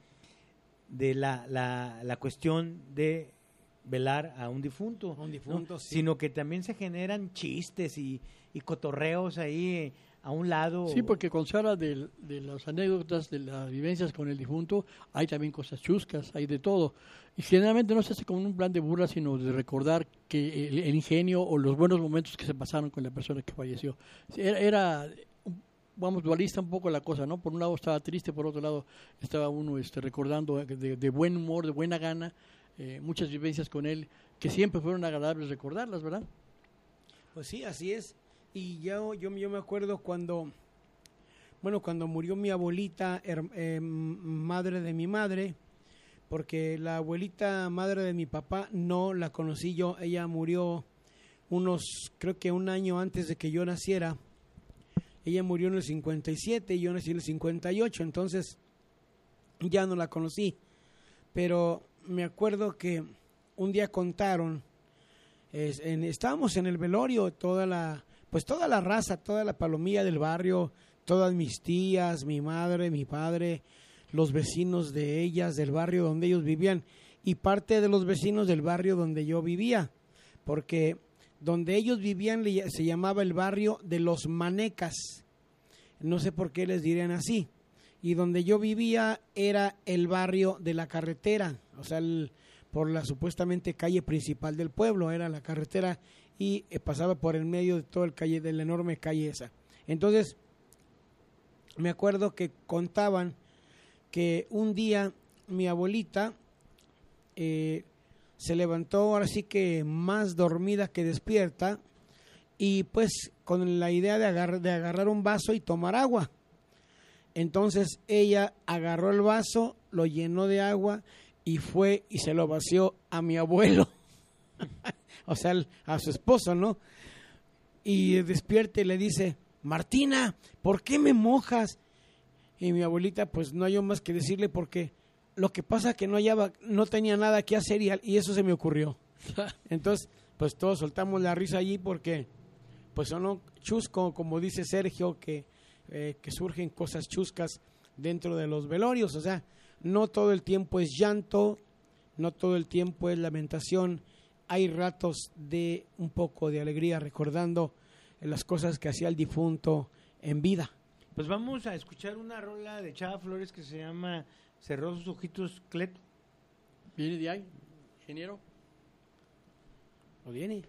la cuestión de velar a un difunto, ¿no? Sí. Sino que también se generan chistes y cotorreos ahí a un lado. Sí, porque con Sara de las anécdotas, de las vivencias con el difunto, hay también cosas chuscas, hay de todo. Y generalmente no se hace como un plan de burla, sino de recordar que el ingenio o los buenos momentos que se pasaron con la persona que falleció. Era vamos, dualista un poco la cosa, ¿no? Por un lado estaba triste, por otro lado estaba uno recordando de buen humor, de buena gana, muchas vivencias con él, que siempre fueron agradables recordarlas, ¿verdad? Pues sí, así es. Y yo me acuerdo cuando murió mi abuelita, madre de mi madre, porque la abuelita madre de mi papá no la conocí yo, ella murió creo que un año antes de que yo naciera. Ella murió en el 57 y yo nací en el 58, entonces ya no la conocí. Pero me acuerdo que un día contaron, estábamos en el velorio, toda la raza, toda la palomilla del barrio, todas mis tías, mi madre, mi padre, los vecinos de ellas, del barrio donde ellos vivían, y parte de los vecinos del barrio donde yo vivía, porque donde ellos vivían se llamaba el barrio de los Manecas, no sé por qué les dirían así, y donde yo vivía era el barrio de la carretera, o sea, por la supuestamente calle principal del pueblo, era la carretera y pasaba por el medio de todo de la enorme calle esa. Entonces, me acuerdo que contaban que un día mi abuelita se levantó, ahora sí que más dormida que despierta, y pues con la idea de agarrar un vaso y tomar agua. Entonces ella agarró el vaso, lo llenó de agua y fue y se lo vació a mi abuelo, o sea, a su esposo, ¿no? Y despierta y le dice, Martina, ¿por qué me mojas? Y mi abuelita, pues no halló más que decirle porque lo que pasa que no tenía nada que hacer y eso se me ocurrió. Entonces, pues todos soltamos la risa allí porque, pues son chusco, como dice Sergio, que surgen cosas chuscas dentro de los velorios. O sea, no todo el tiempo es llanto, no todo el tiempo es lamentación. Hay ratos de un poco de alegría recordando las cosas que hacía el difunto en vida. Pues vamos a escuchar una rola de Chava Flores que se llama Cerró sus ojitos, Cleto. ¿Viene de ahí, ingeniero? ¿O viene?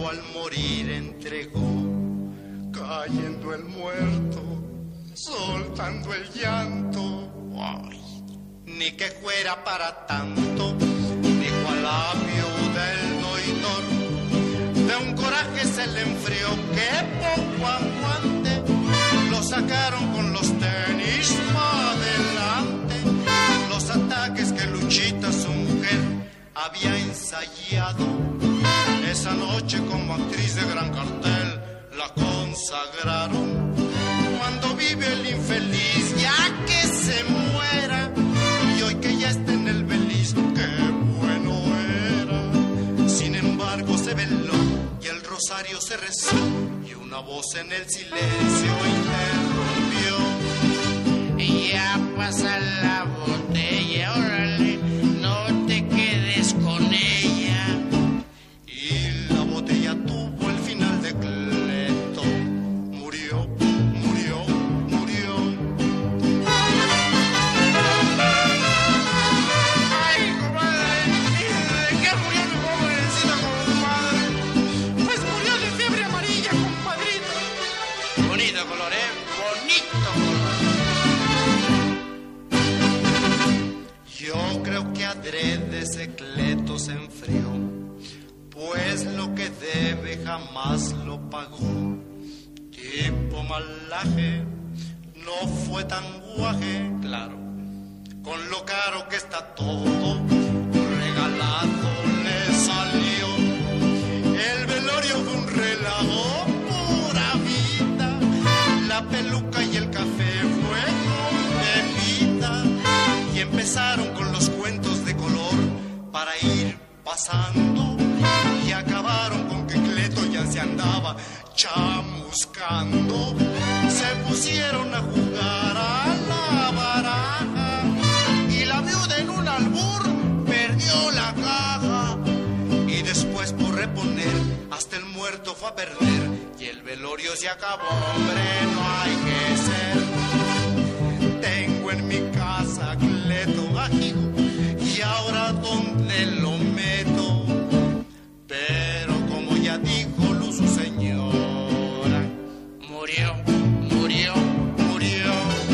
luego al morir entregó, cayendo el muerto, soltando el llanto. Ay, ni que fuera para tanto, dijo a la viuda el doidor. De un coraje se le enfrió que poco aguante, lo sacaron con los tenis para adelante. Los ataques que Luchita, su mujer, había ensayado esa noche como actriz de gran cartel, la consagraron. Cuando vive el infeliz, ya que se muera, y hoy que ya está en el beliz, qué bueno era. Sin embargo se veló y el rosario se rezó, y una voz en el silencio interrumpió: ya pasa la botella, órale, no te quedes con ella. Y la botella tuvo el final de Cleto, murió, murió, murió. Ay, comadre, ¿de qué murió mi pobrecita comadre? Pues murió de fiebre amarilla, compadrito. Bonito color, bonito color. Yo creo que adrede ese Cleto se enfrió, pues lo que debe jamás lo pagó. Tipo malaje, no fue tan guaje, claro, con lo caro que está todo, regalado le salió. El velorio fue un relajo, pura vida, la peluca y el café fue con bebida, y empezaron con los cuentos de color para ir pasando, y acabaron con que Cleto ya se andaba chamuscando. Se pusieron a jugar a la baraja, y la viuda en un albur perdió la caja, y después por reponer hasta el muerto fue a perder, y el velorio se acabó, hombre, no hay que ser. Tengo en mi casa Cleto ajijo, y ahora ¿dónde lo meto? Pero como ya dijo Luz, su señora, murió, murió, murió.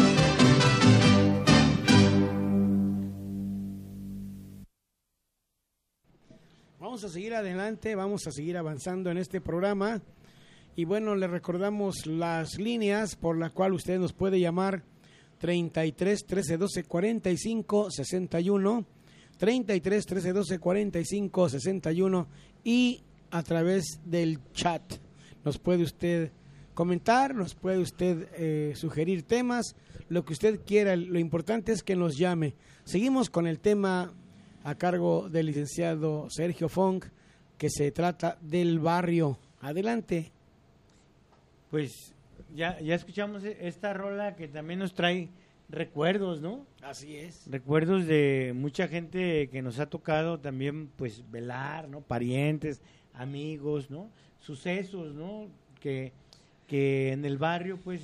Vamos a seguir adelante, vamos a seguir avanzando en este programa. Y bueno, le recordamos las líneas por las cuales usted nos puede llamar: 33 13 12 45 61, 33 13 12 45 61, y a través del chat nos puede usted comentar, nos puede usted sugerir temas, lo que usted quiera. Lo importante es que nos llame. Seguimos con el tema a cargo del licenciado Sergio Fong, que se trata del barrio. Adelante. Pues ya escuchamos esta rola que también nos trae recuerdos, ¿no? Así es. Recuerdos de mucha gente que nos ha tocado también, pues, velar, ¿no? Parientes, amigos, ¿no? Sucesos, ¿no? Que en el barrio, pues,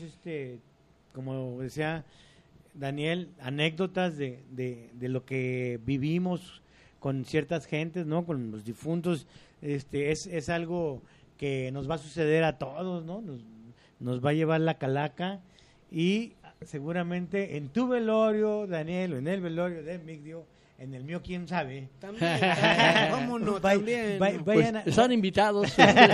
como decía Daniel, anécdotas de lo que vivimos con ciertas gentes, ¿no? Con los difuntos, es algo que nos va a suceder a todos, ¿no? Nos va a llevar la calaca, y seguramente en tu velorio, Daniel, o en el velorio de Migdio, en el mío, quién sabe. También. ¿Cómo no? También. Pues, están invitados.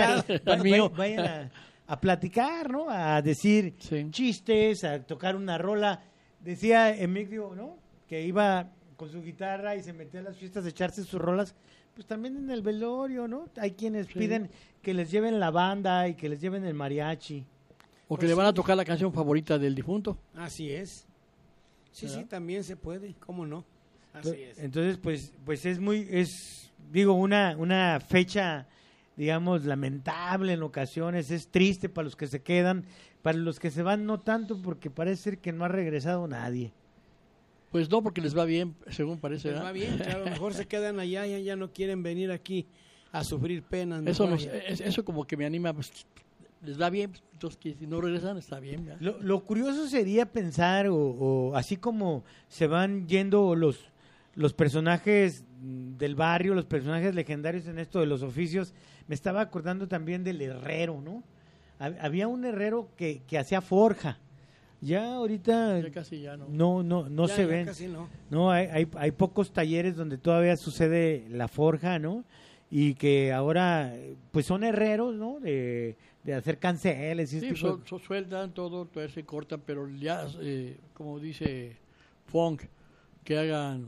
Vayan a platicar, ¿no? A decir chistes, a tocar una rola. Decía Emigdio, ¿no? Que iba con su guitarra y se metía a las fiestas a echarse sus rolas. Pues también en el velorio, ¿no? Hay quienes piden que les lleven la banda y que les lleven el mariachi. O que le van a tocar la canción favorita del difunto. Así es. Sí, sí, también se puede, ¿cómo no? Así es. Entonces, pues es una fecha, digamos, lamentable en ocasiones, es triste para los que se quedan, para los que se van no tanto, porque parece ser que no ha regresado nadie. Pues no, porque les va bien, según parece. Les va bien, claro, a lo mejor se quedan allá y ya no quieren venir aquí a sufrir penas. Eso como que me anima, pues, les va bien, entonces que si no regresan está bien. Lo curioso sería pensar, o así como se van yendo los personajes del barrio, los personajes legendarios en esto de los oficios, me estaba acordando también del herrero, ¿no? Había un herrero que hacía forja. Ya ahorita Ya casi ya no. no Ya, se ya ven. casi no. No, hay pocos talleres donde todavía sucede la forja, ¿no? Y que ahora, pues son herreros, ¿no? De hacer canceles. Y Sí, ese tipo de- sueltan todo, todavía se cortan, pero ya, como dice Funk, que hagan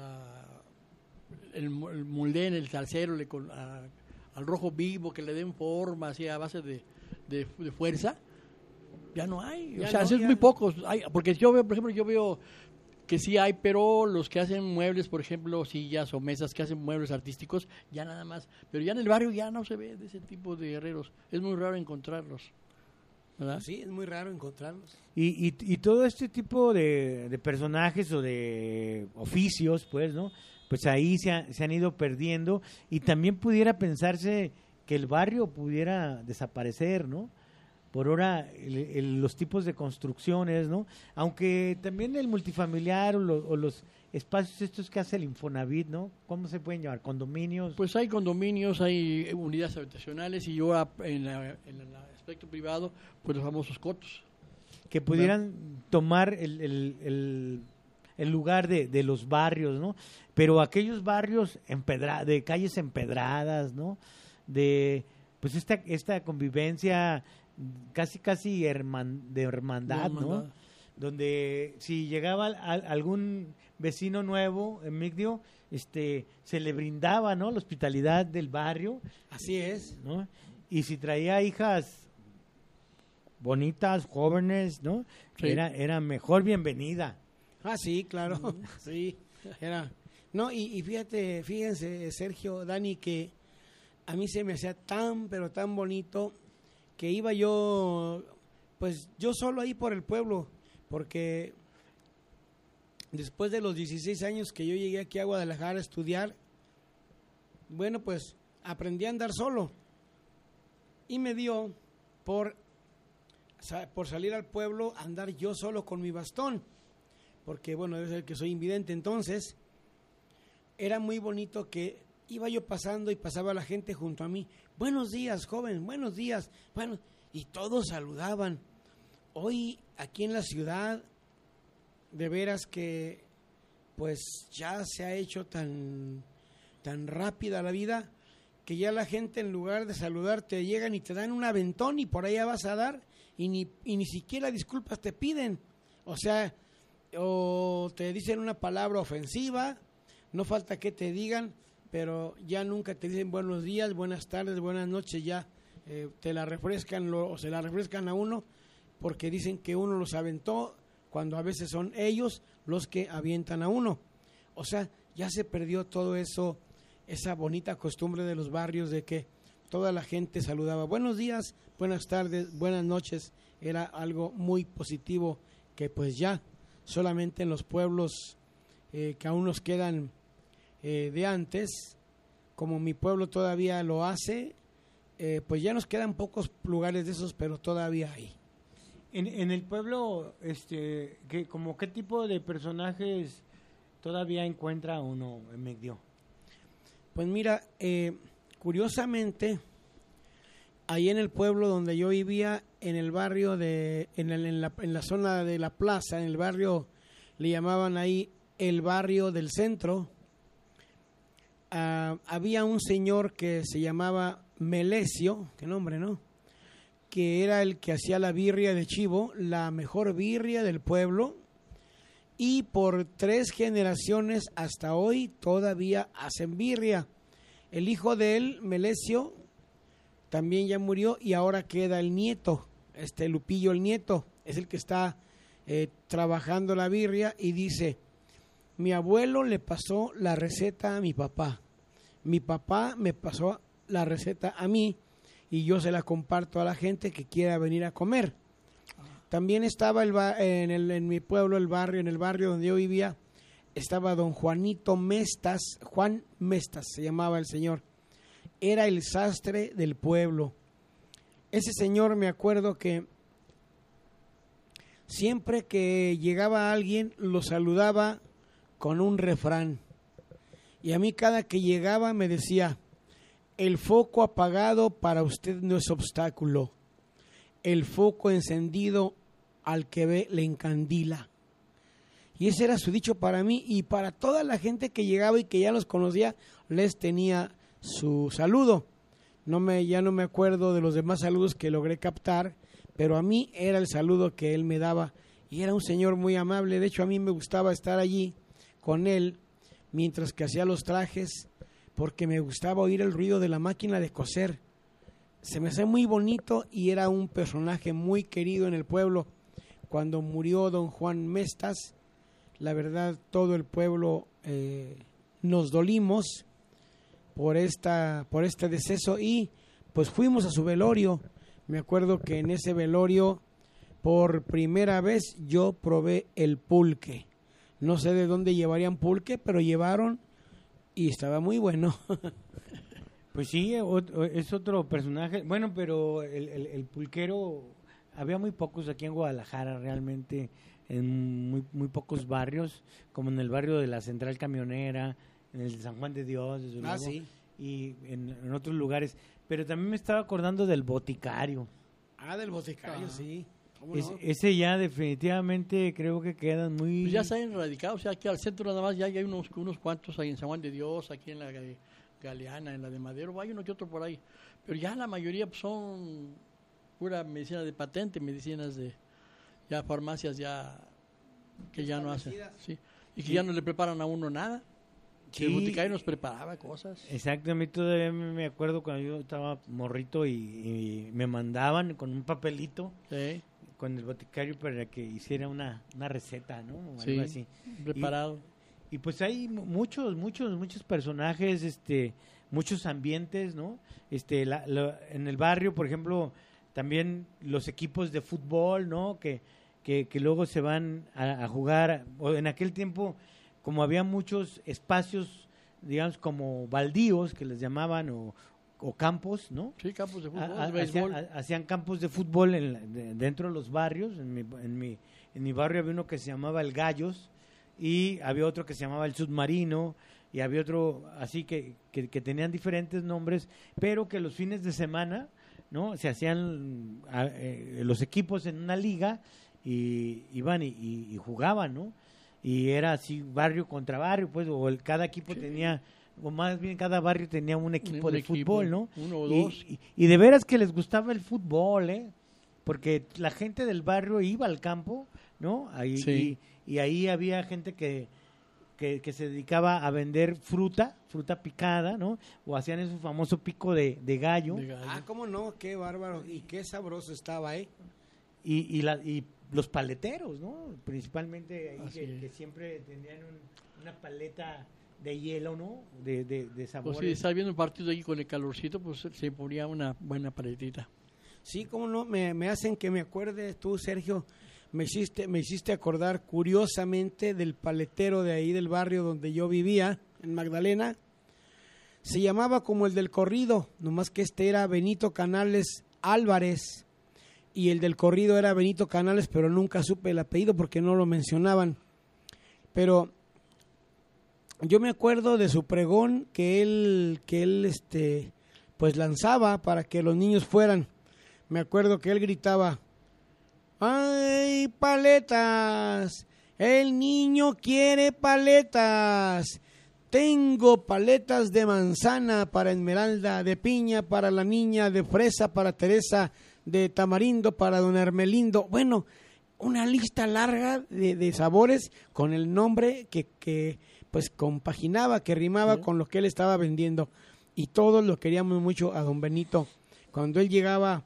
el mulén, el salsero, al rojo vivo, que le den forma así a base de fuerza, ya no hay. Ya o sea, no, es ya. muy pocos. Porque yo veo, por ejemplo, que sí hay, pero los que hacen muebles, por ejemplo, sillas o mesas que hacen muebles artísticos, ya nada más. Pero ya en el barrio ya no se ve de ese tipo de herreros. Es muy raro encontrarlos. ¿Verdad? Sí, es muy raro encontrarlos. Y todo este tipo de personajes o de oficios, pues, ¿no? Pues ahí se han ido perdiendo y también pudiera pensarse que el barrio pudiera desaparecer, ¿no? Por ahora los tipos de construcciones, ¿no? Aunque también el multifamiliar o los espacios estos que hace el Infonavit, ¿no? ¿Cómo se pueden llamar? ¿Condominios? Pues hay condominios, hay unidades habitacionales y yo en el aspecto privado, pues los famosos cotos. Que pudieran tomar el lugar de los barrios, ¿no? Pero aquellos barrios de calles empedradas, ¿no? De pues esta convivencia casi de hermandad, ¿no? Donde si llegaba algún vecino nuevo en Migdio, se le brindaba, ¿no? La hospitalidad del barrio, Así es. ¿no? Y si traía hijas bonitas, jóvenes, ¿no? Sí. Era mejor bienvenida. Ah, sí, claro. Sí, era. No, y fíjense, Sergio, Dani, que a mí se me hacía tan, pero tan bonito que iba yo, pues yo solo ahí por el pueblo, porque después de los 16 años que yo llegué aquí a Guadalajara a estudiar, bueno, pues aprendí a andar solo y me dio por salir al pueblo, andar yo solo con mi bastón, porque bueno, debe ser que soy invidente. Entonces era muy bonito que iba yo pasando y pasaba la gente junto a mí. Buenos días, joven, buenos días. Bueno, y todos saludaban. Hoy aquí en la ciudad, de veras que pues ya se ha hecho tan rápida la vida que ya la gente en lugar de saludarte llegan y te dan un aventón y por allá vas a dar y ni siquiera disculpas te piden. O sea, o te dicen una palabra ofensiva, no falta que te digan, pero ya nunca te dicen buenos días, buenas tardes, buenas noches, ya te la refrescan o se la refrescan a uno porque dicen que uno los aventó cuando a veces son ellos los que avientan a uno. O sea, ya se perdió todo eso, esa bonita costumbre de los barrios de que toda la gente saludaba buenos días, buenas tardes, buenas noches. Era algo muy positivo que pues ya solamente en los pueblos que aún nos quedan de antes, como mi pueblo todavía lo hace, pues ya nos quedan pocos lugares de esos, pero todavía hay. En el pueblo, ¿qué tipo de personajes todavía encuentra uno en Migdio? Pues mira, curiosamente, ahí en el pueblo donde yo vivía, en el barrio en la zona de la plaza, en el barrio, le llamaban ahí el barrio del centro, había un señor que se llamaba Melesio, qué nombre, ¿no? Que era el que hacía la birria de chivo, la mejor birria del pueblo, y por 3 generaciones hasta hoy todavía hacen birria. El hijo de él, Melesio, también ya murió y ahora queda el nieto, Lupillo el nieto, es el que está trabajando la birria y dice, mi abuelo le pasó la receta a mi papá me pasó la receta a mí y yo se la comparto a la gente que quiera venir a comer. También estaba en mi pueblo, en el barrio donde yo vivía, estaba don Juanito Mestas, Juan Mestas se llamaba el señor, era el sastre del pueblo. Ese señor me acuerdo que siempre que llegaba alguien lo saludaba con un refrán. Y a mí cada que llegaba me decía, el foco apagado para usted no es obstáculo, el foco encendido al que ve le encandila. Y ese era su dicho para mí y para toda la gente que llegaba y que ya los conocía, les tenía su saludo. Ya no me acuerdo de los demás saludos que logré captar, pero a mí era el saludo que él me daba y era un señor muy amable. De hecho, a mí me gustaba estar allí con él mientras que hacía los trajes, porque me gustaba oír el ruido de la máquina de coser. Se me hacía muy bonito y era un personaje muy querido en el pueblo. Cuando murió don Juan Mestas, la verdad todo el pueblo nos dolimos por este deceso y pues fuimos a su velorio. Me acuerdo que en ese velorio por primera vez yo probé el pulque. No sé de dónde llevarían pulque, pero llevaron y estaba muy bueno. Pues sí, es otro personaje. Bueno, pero el pulquero, había muy pocos aquí en Guadalajara realmente, en muy pocos barrios, como en el barrio de la Central Camionera, en el de San Juan de Dios, desde luego, Sí. y en otros lugares. Pero también me estaba acordando del boticario. Del boticario, sí. ¿Cómo no? Ese ya definitivamente creo que quedan muy... Pues ya se han erradicado, o sea, aquí al centro nada más ya hay unos cuantos ahí en San Juan de Dios, aquí en la Galeana, en la de Madero, hay uno que otro por ahí. Pero ya la mayoría pues, son pura medicina de patente, medicinas de ya farmacias ya que ya no hacen. Sí. Y que ya no le preparan a uno nada. Que el boticario nos preparaba cosas. Exactamente, todavía me acuerdo cuando yo estaba morrito y me mandaban con un papelito con el boticario para que hiciera una receta, ¿no? O algo así. Preparado. Y pues hay muchos personajes, muchos ambientes, ¿no? En el barrio, por ejemplo, también los equipos de fútbol, ¿no? Que luego se van a jugar, o en aquel tiempo, como había muchos espacios, digamos, como baldíos, que les llamaban, o campos, ¿no? Sí, campos de fútbol, de béisbol. Hacían campos de fútbol dentro de los barrios. En mi barrio había uno que se llamaba el Gallos, y había otro que se llamaba el Submarino, y había otro así que tenían diferentes nombres, pero que los fines de semana, ¿no? Se hacían los equipos en una liga y iban y jugaban, ¿no? Y era así barrio contra barrio, pues, cada equipo tenía, o más bien cada barrio tenía un equipo de fútbol, ¿no? Uno o dos. Y de veras que les gustaba el fútbol, porque la gente del barrio iba al campo, ¿no? Ahí, y ahí había gente que se dedicaba a vender fruta picada, ¿no? O hacían ese famoso pico de gallo. ¿Cómo no? Qué bárbaro y qué sabroso estaba, Y los paleteros, ¿no? Principalmente ahí que siempre tenían una paleta de hielo, ¿no? De sabores. Pues sí, estar viendo un partido ahí con el calorcito, pues se ponía una buena paletita. Sí, cómo no, me hacen que me acuerde tú, Sergio, me hiciste acordar curiosamente del paletero de ahí del barrio donde yo vivía, en Magdalena. Se llamaba como el del corrido, nomás que era Benito Canales Álvarez, y el del corrido era Benito Canales, pero nunca supe el apellido porque no lo mencionaban. Pero yo me acuerdo de su pregón que él pues lanzaba para que los niños fueran. Me acuerdo que él gritaba: ¡ay, paletas! El niño quiere paletas. Tengo paletas de manzana para Esmeralda, de piña para la niña, de fresa para Teresa, de tamarindo para don Hermelindo. Bueno, una lista larga de sabores con el nombre que pues compaginaba, que rimaba con lo que él estaba vendiendo. Y todos lo queríamos mucho a don Benito. Cuando él llegaba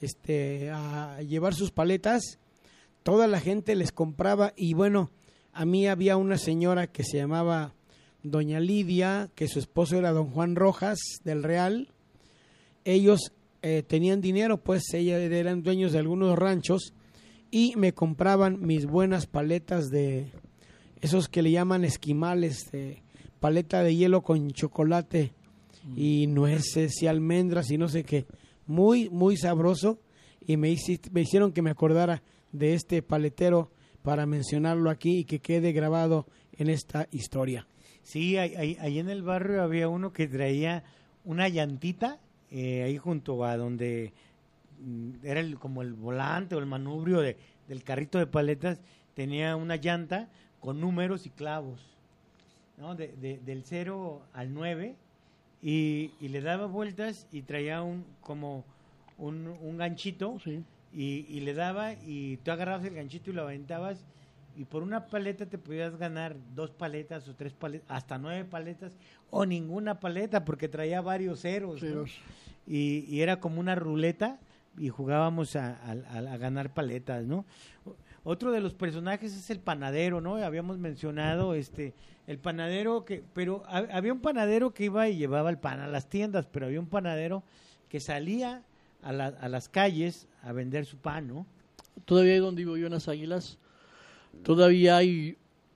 a llevar sus paletas, toda la gente les compraba. Y bueno, a mí había una señora que se llamaba doña Lidia, que su esposo era don Juan Rojas del Real. Ellos tenían dinero, pues ellos eran dueños de algunos ranchos y me compraban mis buenas paletas de esos que le llaman esquimales, de paleta de hielo con chocolate y nueces y almendras y no sé qué, muy muy sabroso, y me hicieron que me acordara de este paletero para mencionarlo aquí y que quede grabado en esta historia. Sí, ahí en el barrio había uno que traía una llantita ahí junto a donde era como el volante o el manubrio del carrito de paletas, tenía una llanta con números y clavos, ¿no? Del 0 al 9 y le daba vueltas y traía un ganchito, Sí. y le daba y tú agarrabas el ganchito y lo aventabas y por una paleta te podías ganar 2 paletas o 3 paletas, hasta 9 paletas o ninguna paleta porque traía varios ceros, ¿no? Ceros. Y era como una ruleta y jugábamos a ganar paletas, ¿no? Otro de los personajes es el panadero, ¿no? Habíamos mencionado el panadero pero había un panadero que iba y llevaba el pan a las tiendas, pero había un panadero que salía a las calles a vender su pan, ¿no? Todavía ahí donde vivo yo en Las Águilas, todavía hay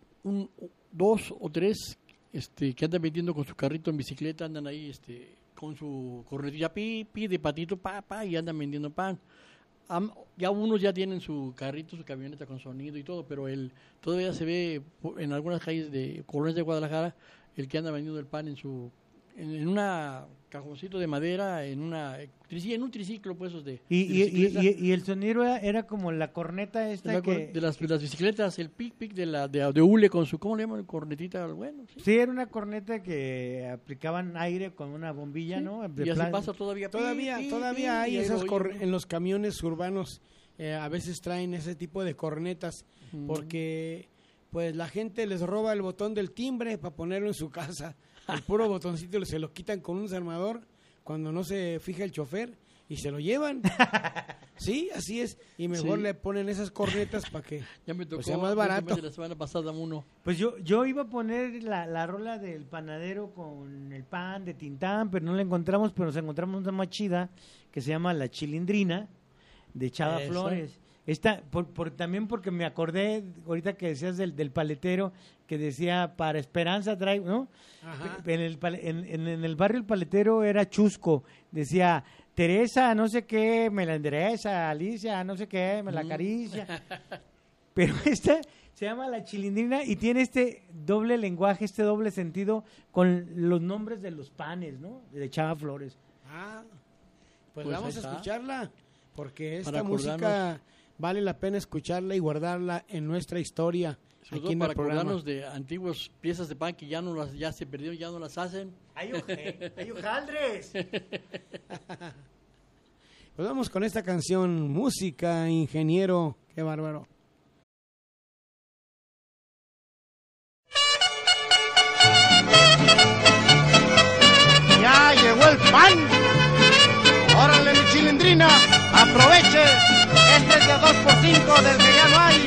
2 o 3 que andan vendiendo con su carrito en bicicleta, andan ahí con su cornetilla pi de patito, pa, y andan vendiendo pan. Ya unos ya tienen su carrito, su camioneta con sonido y todo, pero todavía se ve en algunas calles de colonias de Guadalajara el que anda vendiendo el pan en una cajoncito de madera, en un triciclo, pues, de bicicleta. Y el sonido era como la corneta de las bicicletas, el pic de hule con su, ¿cómo le llaman? Cornetita, bueno. Sí, era una corneta que aplicaban aire con una bombilla, Sí, ¿no? Y así pasa todavía. Todavía hay esas en los camiones urbanos, a veces traen ese tipo de cornetas, porque pues la gente les roba el botón del timbre para ponerlo en su casa. El puro botoncito se lo quitan con un desarmador cuando no se fija el chofer y se lo llevan. Sí, así es. Y mejor le ponen esas cornetas para que ya me tocó, sea más barato. La semana pasada uno. Pues yo iba a poner la rola del panadero con el pan de Tintán, pero no la encontramos, pero nos encontramos una más chida que se llama La Chilindrina de Chava Flores. También porque me acordé ahorita que decías del paletero que decía para Esperanza traigo, ¿no? Ajá. En el barrio el paletero era chusco, decía Teresa no sé qué me la endereza, Alicia no sé qué me la acaricia, pero esta se llama La Chilindrina y tiene este doble lenguaje, este doble sentido con los nombres de los panes, ¿no? De Chava Flores. Pues Pues vamos a ahí está. escucharla porque Para esta música acordarnos. vale la pena escucharla y guardarla en nuestra historia. Sobre Aquí todo en para el programa. acordarnos de antiguas piezas de pan que ya se perdieron, ya no las hacen. ¡Ay, hojaldres! Pues vamos con esta canción, música, ingeniero, qué bárbaro. Ya llegó el pan. Órale, mi Chilindrina, aproveche. Este es de 2x5 del que ya no hay.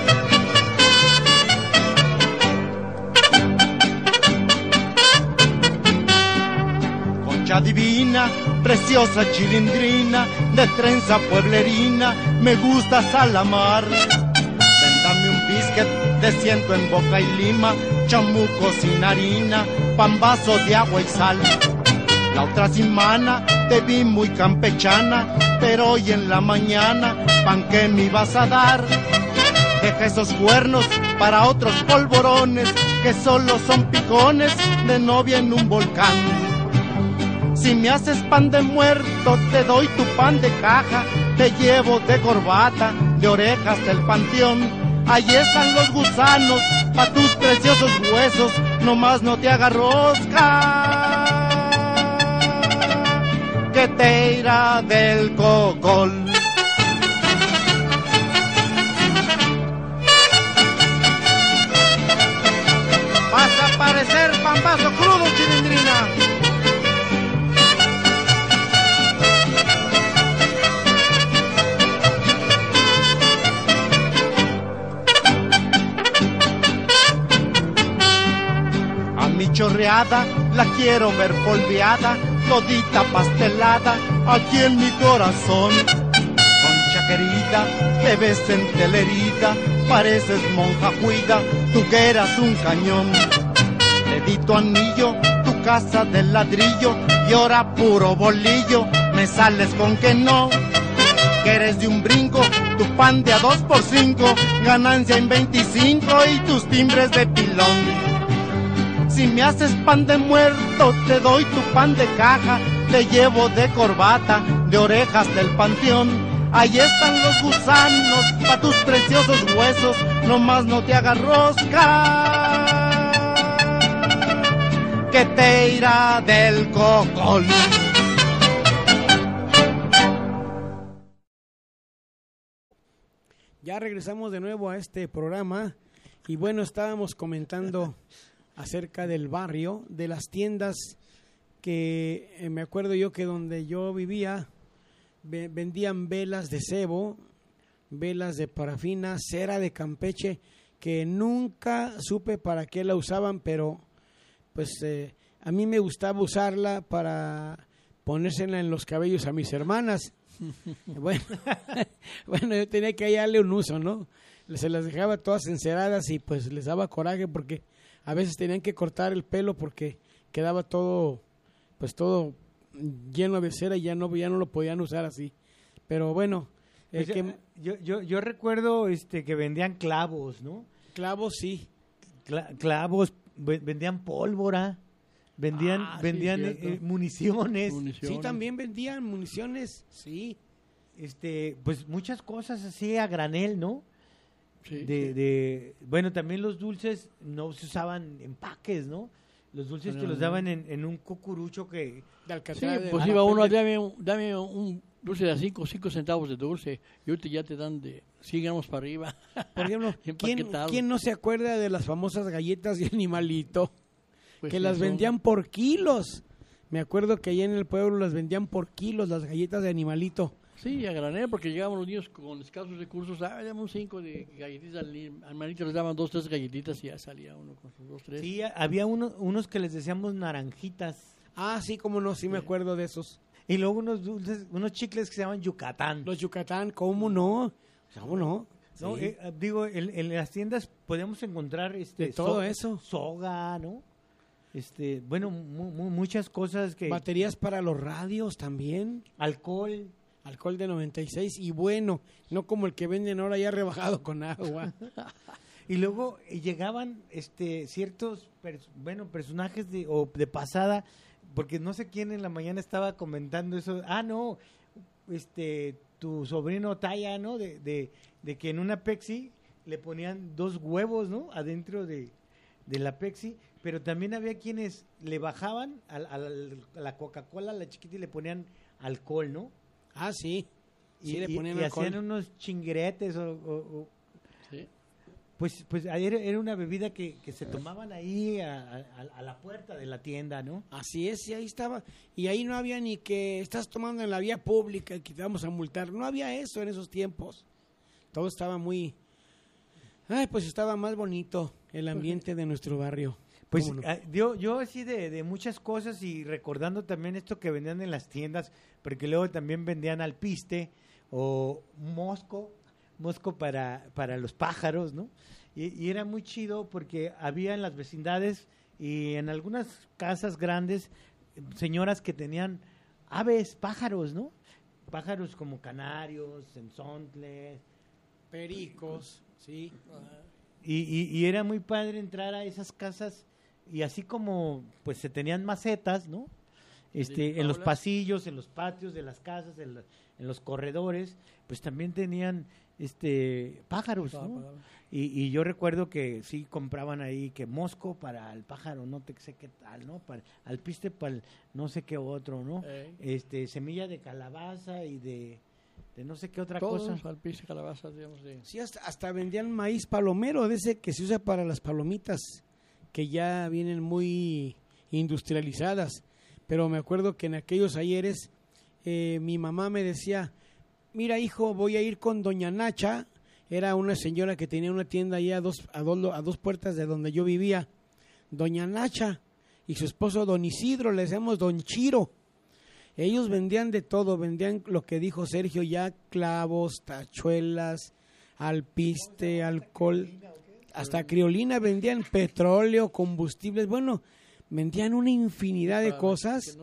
Concha divina, preciosa Chilindrina, de trenza pueblerina, me gustas a la mar. Ven, dame un biscuit de 100 en Boca y Lima, chamuco sin harina, pan vaso de agua y sal. La otra semana te vi muy campechana, pero hoy en la mañana, pan que me ibas a dar. Deja esos cuernos para otros polvorones, que solo son picones de novia en un volcán. Si me haces pan de muerto, te doy tu pan de caja, te llevo de corbata, de orejas del panteón. Allí están los gusanos, pa' tus preciosos huesos, nomás no te hagas rosca, que te irá del cocol. Vas a parecer pambazo crudo, Chilindrina. A mi chorreada la quiero ver polveada, todita pastelada, aquí en mi corazón. Concha querida, te ves entelerida, pareces monja juida, tú que eras un cañón. Dedito anillo, tu casa de ladrillo, y ahora puro bolillo, me sales con que no. Que eres de un brinco, tu pan de a 2x5, ganancia en 25 y tus timbres de pilón. Si me haces pan de muerto, te doy tu pan de caja, te llevo de corbata, de orejas del panteón. Ahí están los gusanos, pa' tus preciosos huesos, nomás no te hagas rosca, que te irá del cocol. Ya regresamos de nuevo a este programa y bueno, estábamos comentando acerca del barrio, de las tiendas que me acuerdo yo que donde yo vivía vendían velas de cebo, velas de parafina, cera de Campeche, que nunca supe para qué la usaban, pero pues a mí me gustaba usarla para ponérsela en los cabellos a mis hermanas. Bueno, yo tenía que darle un uso, ¿no? Se las dejaba todas enceradas y pues les daba coraje porque a veces tenían que cortar el pelo porque quedaba todo, pues todo lleno de cera y ya no lo podían usar así. Pero bueno, yo recuerdo que vendían clavos, ¿no? Clavos, sí. Clavos, vendían pólvora, vendían municiones. Sí, también vendían municiones, sí. Pues muchas cosas así a granel, ¿no? Sí, Bueno, también los dulces no se usaban en paques, ¿no? Los dulces te los daban en un cucurucho que... De Sí, Alcatraz. pues iba uno, dame un dulce de 5 centavos de dulce, y ahorita ya te dan de 100 gramos para arriba. Por ejemplo, Empaquetado. ¿quién no se acuerda de las famosas galletas de Animalito? Pues Que sí, las son- vendían por kilos. Me acuerdo que allá en el pueblo las vendían por kilos, las galletas de Animalito. Sí, a granel, porque llegaban los niños con escasos recursos, dame un 5 de galletitas, al manito les daban 2, 3 galletitas y ya salía uno con sus 2, 3. Sí, había unos que les decíamos naranjitas. Ah, sí, cómo no, sí me acuerdo de esos. Y luego unos dulces, unos chicles que se llaman Yucatán. Los Yucatán, ¿cómo no? ¿Cómo no? ¿No? Sí. Digo, en las tiendas podemos encontrar De todo eso. soga, ¿no? Bueno, muchas cosas que... Baterías para los radios también. Alcohol. Alcohol de 96 y bueno, no como el que venden ahora ya rebajado con agua. Y luego llegaban ciertos personajes de pasada, porque no sé quién en la mañana estaba comentando eso. Ah, no, tu sobrino Taya, ¿no? De que en una Pepsi le ponían 2 huevos, ¿no? Adentro de la Pepsi, pero también había quienes le bajaban a la Coca-Cola, a la chiquita, y le ponían alcohol, ¿no? Ah, sí. Sí, le ponían y alcohol. hacían unos chingueretes Sí. pues era una bebida que se tomaban ahí a la puerta de la tienda, ¿no? Así es, y ahí estaba. Y ahí no había ni que estás tomando en la vía pública y que te vamos a multar. No había eso en esos tiempos. Todo estaba muy... pues estaba más bonito el ambiente de nuestro barrio. Pues ¿Cómo no? yo así de muchas cosas y recordando también esto que vendían en las tiendas, porque luego también vendían alpiste o mosco para los pájaros, ¿no? Y era muy chido porque había en las vecindades y en algunas casas grandes señoras que tenían aves, pájaros, ¿no? Pájaros como canarios, cenzontles, Pericos, sí. y era muy padre entrar a esas casas y así como pues se tenían macetas, ¿no? En los pasillos, en los patios de las casas, en los corredores, pues también tenían pájaros, ¿no? Y yo recuerdo que sí compraban ahí que mosco para el pájaro, no sé qué tal, ¿no? Para alpiste para no sé qué otro, ¿no? Semilla de calabaza y de no sé qué otra cosa. Alpiste, calabazas, digamos. Sí, hasta vendían maíz palomero, de ese que se usa para las palomitas, que ya vienen muy industrializadas. Pero me acuerdo que en aquellos ayeres mi mamá me decía, mira hijo, voy a ir con doña Nacha. Era una señora que tenía una tienda ahí a dos puertas de donde yo vivía. Doña Nacha y su esposo don Isidro, le decíamos don Chiro. Ellos vendían de todo, vendían lo que dijo Sergio ya, clavos, tachuelas, alpiste, alcohol, hasta criolina vendían, petróleo, combustibles, bueno, vendían una infinidad de cosas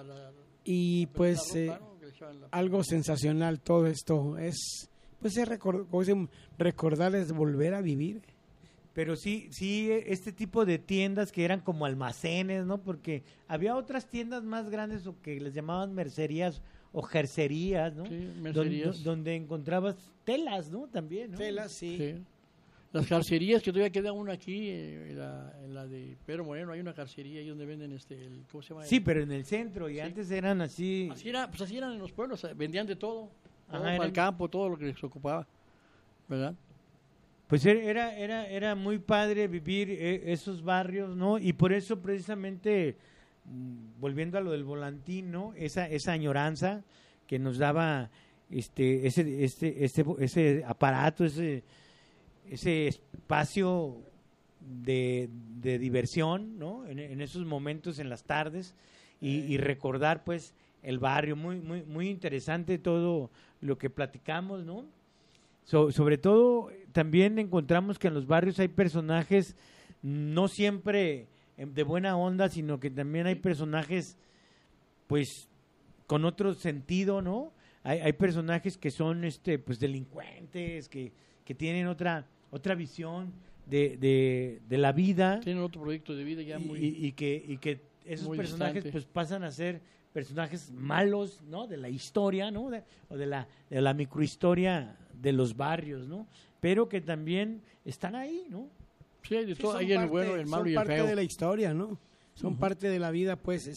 y pues algo sensacional todo esto es, pues es recordar es volver a vivir. Pero sí, este tipo de tiendas que eran como almacenes, ¿no? Porque había otras tiendas más grandes o que les llamaban mercerías o jercerías, ¿no? Sí, mercerías. Donde encontrabas telas, ¿no? También, ¿no? Telas, sí. Sí. Las carcerías, que todavía queda una aquí, en la de Pedro Moreno, hay una carcería ahí donde venden ¿cómo se llama? Sí, pero en el centro, y antes eran así... Así eran en los pueblos, vendían de todo, Ajá, para el campo, todo lo que les ocupaba, ¿verdad? Pues era muy padre vivir esos barrios, ¿no? Y por eso precisamente, volviendo a lo del volantín, ¿no? Esa añoranza que nos daba ese aparato, ese espacio de diversión, ¿no? En esos momentos, en las tardes, y recordar, pues, el barrio. Muy, muy, muy interesante todo lo que platicamos, ¿no? Sobre todo, también encontramos que en los barrios hay personajes no siempre de buena onda, sino que también hay personajes, pues, con otro sentido, ¿no? Hay personajes que son, pues, delincuentes, que tienen otra visión de la vida. Tienen otro proyecto de vida ya muy... Y que esos muy personajes, distante. pues, pasan a ser personajes malos, ¿no? De la historia, ¿no? O de la microhistoria de los barrios, ¿no? Pero que también están ahí, ¿no? Sí, hay de Sí, todo, son hay el parte- bueno, el malo son y el parte feo. de la historia, ¿no? Son parte de la vida, pues,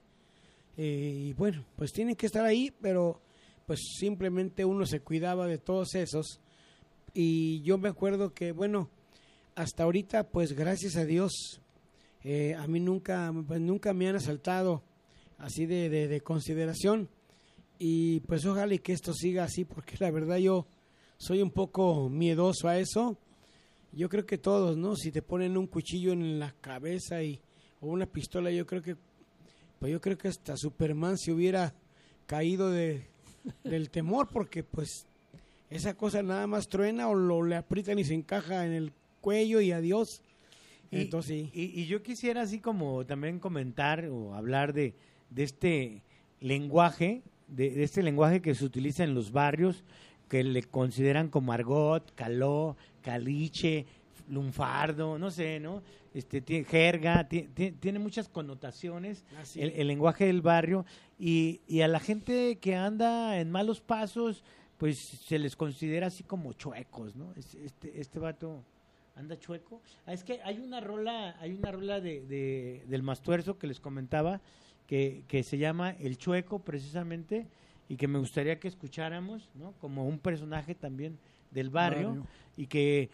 y bueno, pues tienen que estar ahí, pero pues simplemente uno se cuidaba de todos esos. Y yo me acuerdo que, bueno, hasta ahorita, pues gracias a Dios, a mí nunca me han asaltado así de consideración. Y pues ojalá y que esto siga así, porque la verdad yo soy un poco miedoso a eso. Yo creo que todos, ¿no? Si te ponen un cuchillo en la cabeza o una pistola, yo creo que hasta Superman se hubiera caído del temor, porque pues esa cosa nada más truena o le aprietan y se encaja en el cuello y adiós. Entonces, sí. Y yo quisiera así como también comentar o hablar de este lenguaje, de este lenguaje que se utiliza en los barrios, que le consideran como argot, caló, caliche, lunfardo, no sé, ¿no? Jerga, tiene muchas connotaciones, el lenguaje del barrio, y a la gente que anda en malos pasos, pues se les considera así como chuecos, ¿no? Este vato anda chueco. Es que hay una rola del Mastuerzo que les comentaba, que se llama El Chueco, precisamente, y que me gustaría que escucháramos, ¿no? Como un personaje también del barrio. Y que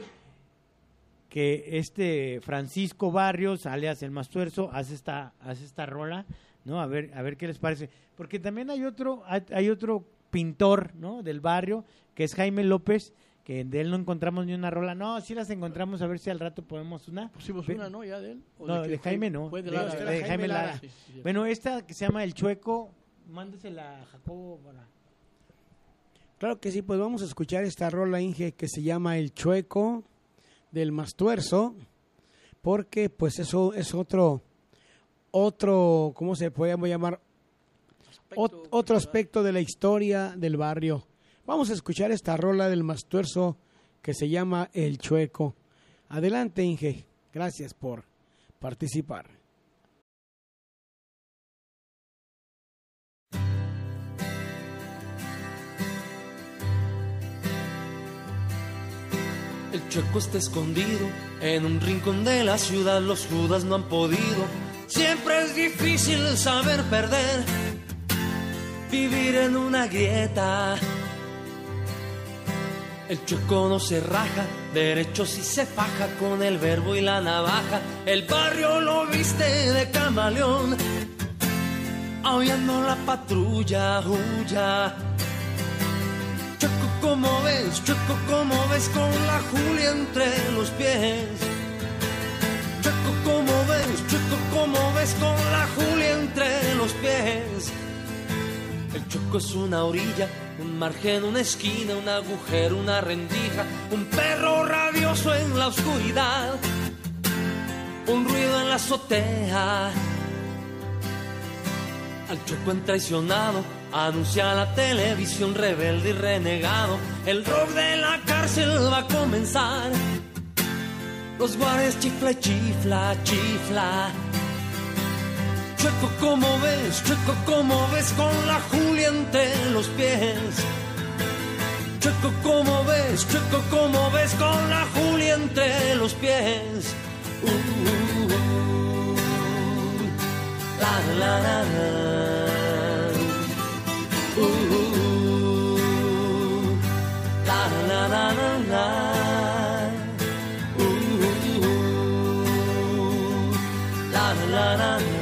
Francisco Barrios, alias El Mastuerzo, hace esta rola, ¿no? A ver qué les parece. Porque también hay otro pintor, ¿no? Del barrio, que es Jaime López, que de él no encontramos ni una rola. No, sí las encontramos, a ver si al rato podemos una. Pusimos una, ¿no? Ya de él. ¿O No, de Jaime no. Fue de De Lara. Jaime Lara. Sí, sí. Bueno, esta que se llama El Chueco, mándesela a Jacobo para... Claro que sí, pues vamos a escuchar esta rola, Inge, que se llama El Chueco del Mastuerzo, porque pues eso es otro, ¿cómo se puede llamar? Otro aspecto de la historia del barrio. Vamos a escuchar esta rola del Mastuerzo que se llama El Chueco. Adelante, Inge. Gracias por participar. El Chueco está escondido en un rincón de la ciudad, los Judas no han podido. Siempre es difícil saber perder, vivir en una grieta. El Chueco no se raja, derecho sí se faja con el verbo y la navaja. El barrio lo viste de camaleón, aullando la patrulla, huya. ¿Cómo ves, Chueco, cómo ves con la Julia entre los pies? Chueco, ¿cómo ves, Chueco, cómo ves con la Julia entre los pies? El Chueco es una orilla, un margen, una esquina, un agujero, una rendija, un perro rabioso en la oscuridad, un ruido en la azotea. Al Chueco han traicionado, anuncia la televisión, rebelde y renegado. El rock de la cárcel va a comenzar. los guares chifla y chifla, chifla. Chueco como ves con la Julia entre los pies. Chueco como ves con la Julia entre los pies. La la la la. La la la la la. La la la la.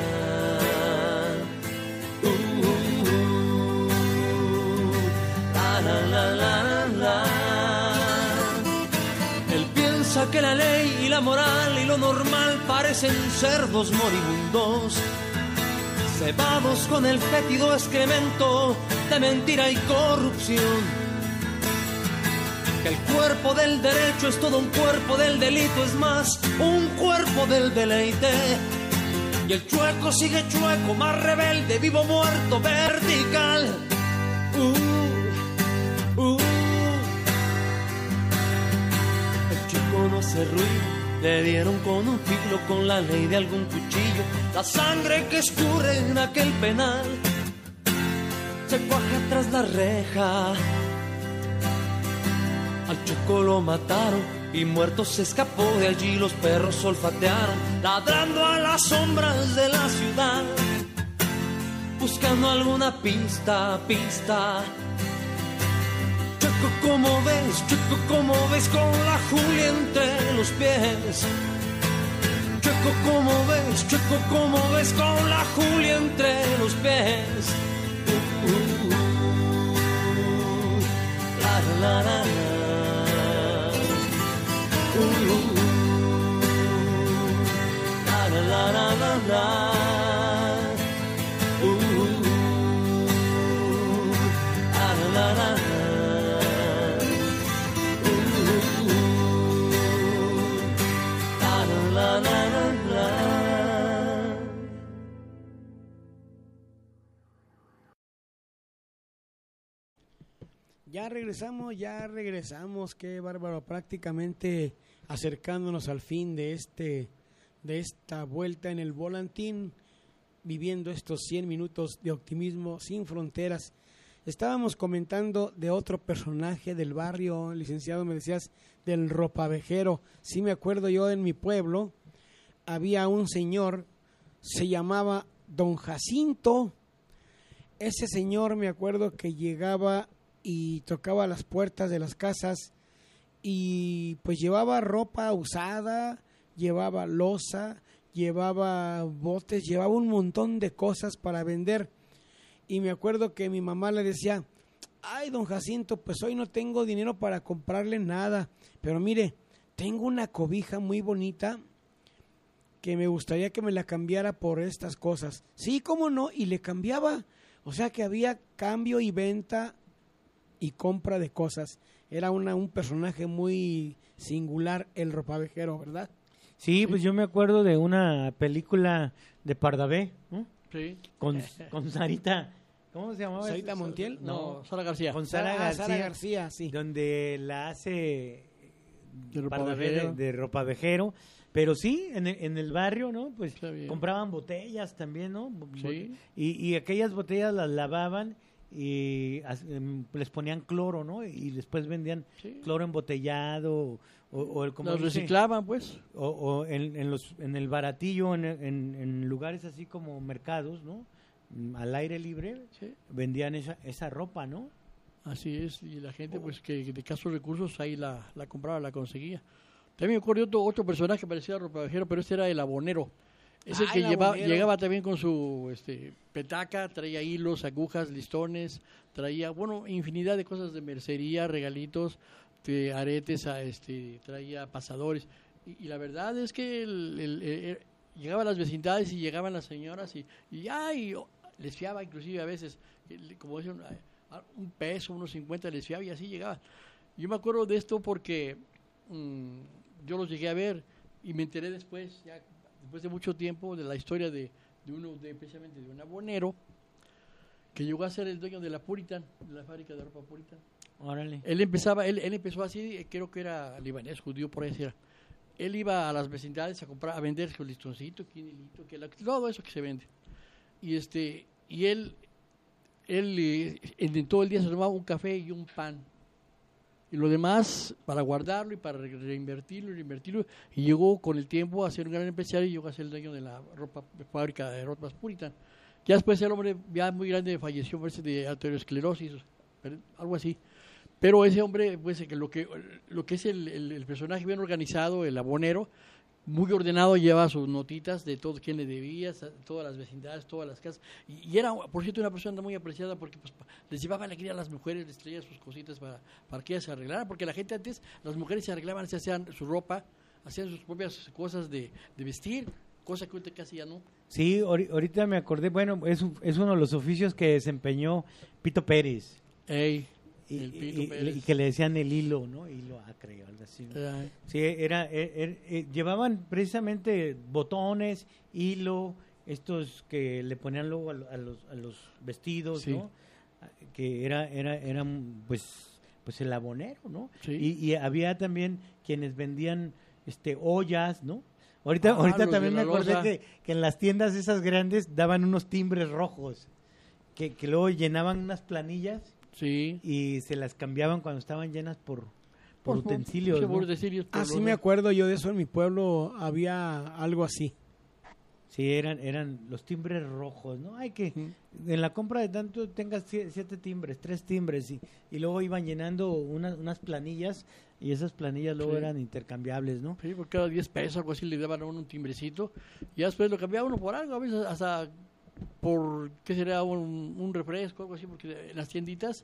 Él piensa que la ley y la moral y lo normal parecen cerdos moribundos, cebados con el fétido excremento de mentira y corrupción. Que el cuerpo del derecho es todo un cuerpo del delito, es más, un cuerpo del deleite. Y el chueco sigue chueco, más rebelde, vivo, muerto, vertical. El chico no hace ruido, le dieron con un filo, con la ley de algún cuchillo. La sangre que escurre en aquel penal se cuaja tras la reja. Al chico lo mataron y muerto se escapó de allí. Los perros olfatearon, ladrando a las sombras de la ciudad, buscando alguna pista. Chueco como ves con la Julia entre los pies. Chueco como ves con la Julia entre los pies. La la la la. La la la la la. La la la la. Ya regresamos, qué bárbaro, prácticamente acercándonos al fin de esta vuelta en el volantín, viviendo estos 100 minutos de optimismo sin fronteras. Estábamos comentando de otro personaje del barrio, licenciado, me decías, del ropavejero. Sí me acuerdo yo, en mi pueblo había un señor, se llamaba Don Jacinto. Ese señor, me acuerdo que llegaba y tocaba las puertas de las casas y pues llevaba ropa usada, llevaba loza, llevaba botes, llevaba un montón de cosas para vender. Y me acuerdo que mi mamá le decía: ay, don Jacinto, pues hoy no tengo dinero para comprarle nada, pero mire, tengo una cobija muy bonita que me gustaría que me la cambiara por estas cosas. Sí, cómo no, y le cambiaba. O sea que había cambio y venta y compra de cosas. Era un personaje muy singular, el ropavejero, ¿verdad? Sí, pues yo me acuerdo de una película de Pardavé, ¿no? Sí. Con Sarita, ¿cómo se llamaba? ¿Sarita Montiel? No, Sara García. Con Sara García, sí. Donde la hace De Pardavé de ropavejero. Pero sí, en el barrio, ¿no? Pues compraban botellas también, ¿no? Sí. Y aquellas botellas las lavaban y les ponían cloro, ¿no? Y después vendían cloro embotellado o como los reciclaban, pues. O en el baratillo, en lugares así como mercados, ¿no? Al aire libre, vendían esa ropa, ¿no? Así es, y la gente, pues, que de escasos recursos ahí la compraba, la conseguía. También me acuerdo otro personaje que parecía a ropavejero, pero este era el abonero. Ese que llegaba también con su petaca, traía hilos, agujas, listones, traía, infinidad de cosas de mercería, regalitos, aretes, traía pasadores. Y la verdad es que llegaba a las vecindades y llegaban las señoras y les fiaba inclusive a veces, como decían, un peso, unos 50 les fiaba y así llegaba. Yo me acuerdo de esto porque yo los llegué a ver y me enteré después de mucho tiempo, de la historia precisamente de un abonero que llegó a ser el dueño de la Puritan, de la fábrica de ropa Puritan. Órale. Él empezó así, creo que era libanés, judío, por ahí era. él iba a las vecindades a comprar, a vender su listoncito, quinilito, todo eso que se vende. Y él en todo el día se tomaba un café y un pan. Y lo demás para guardarlo y para reinvertirlo. Y llegó con el tiempo a ser un gran empresario y llegó a ser el dueño de la fábrica de ropas Puritan. Ya después el hombre ya muy grande falleció, parece de arteriosclerosis, algo así. Pero ese hombre, pues lo que es el personaje bien organizado, el abonero, muy ordenado, lleva sus notitas de todo quién le debía, todas las vecindades, todas las casas. Y era, por cierto, una persona muy apreciada porque pues, les llevaba alegría a las mujeres, les traía sus cositas para que ellas se arreglaran. Porque la gente antes, las mujeres se arreglaban, se hacían su ropa, hacían sus propias cosas de vestir, cosa que ahorita casi ya no. Sí, ahorita me acordé, bueno, es uno de los oficios que desempeñó Pito Pérez. Y que le decían el hilo, ¿no? Hilo acre, algo así, ¿no? Sí, llevaban precisamente botones, hilo, estos que le ponían luego a los vestidos, sí. ¿No? Que eran pues el abonero, ¿no? Sí. Y había también quienes vendían ollas, ¿no? Ahorita también me acordé que en las tiendas esas grandes daban unos timbres rojos que luego llenaban unas planillas. Sí. Y se las cambiaban cuando estaban llenas por utensilios, ¿no? Sí me acuerdo yo de eso, en mi pueblo había algo así. Sí, eran los timbres rojos, ¿no? Hay que, en la compra de tanto tengas 7 timbres, 3 timbres, y luego iban llenando unas planillas, y esas planillas luego eran intercambiables, ¿no? Sí, por cada 10 pesos, algo así, le daban a uno un timbrecito, y después lo cambiaba uno por algo, a veces hasta por, ¿qué será? Un refresco, algo así, porque en las tienditas,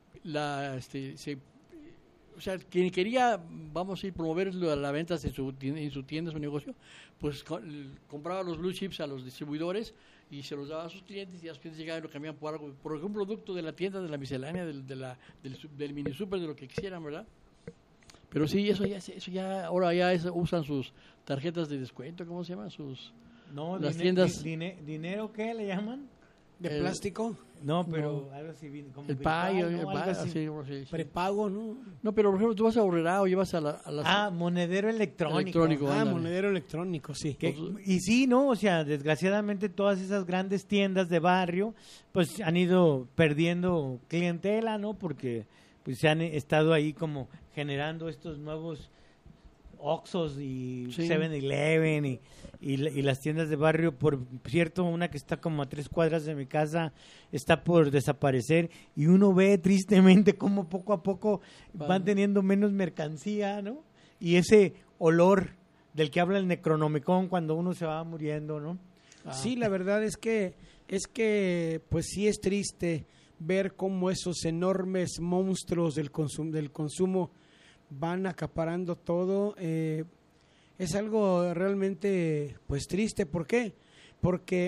o sea, quien quería, vamos a ir promover la venta en su tienda, su negocio, pues compraba los blue chips a los distribuidores y se los daba a sus clientes, y a sus clientes llegaban y lo cambiaban por algo, por un producto de la tienda, de la miscelánea, del mini super, de lo que quisieran, ¿verdad? Pero sí, eso ya ahora ya usan sus tarjetas de descuento, ¿cómo se llaman? Las tiendas. ¿Dinero qué le llaman? ¿De plástico? No, pero algo así, como el pago, sí. Prepago, ¿no? No, pero por ejemplo, tú vas a Aurrera o llevas a las... monedero electrónico. Monedero electrónico, sí. Y sí, ¿no? O sea, desgraciadamente todas esas grandes tiendas de barrio, pues han ido perdiendo clientela, ¿no? Porque pues se han estado ahí como generando estos nuevos Oxxos y 7-Eleven y las tiendas de barrio. Por cierto, una que está como a 3 cuadras de mi casa está por desaparecer, y uno ve tristemente cómo poco a poco van teniendo menos mercancía, ¿no? Y ese olor del que habla el Necronomicon cuando uno se va muriendo, ¿no? Sí, la verdad es que pues sí es triste ver cómo esos enormes monstruos del consumo van acaparando todo. Es algo realmente pues triste. ¿Por qué? Porque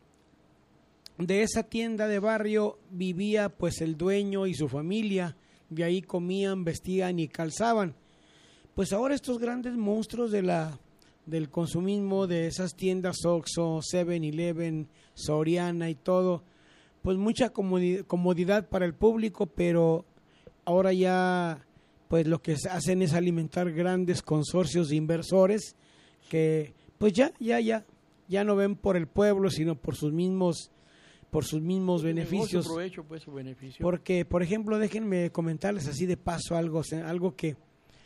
de esa tienda de barrio vivía pues el dueño y su familia, de ahí comían, vestían y calzaban. Pues ahora estos grandes monstruos del consumismo, de esas tiendas Oxxo, 7-Eleven, Soriana y todo, pues mucha comodidad para el público, pero ahora ya pues lo que hacen es alimentar grandes consorcios de inversores que pues ya no ven por el pueblo, sino por sus mismos beneficios. Provecho, pues, su beneficio. Porque, por ejemplo, déjenme comentarles así de paso algo que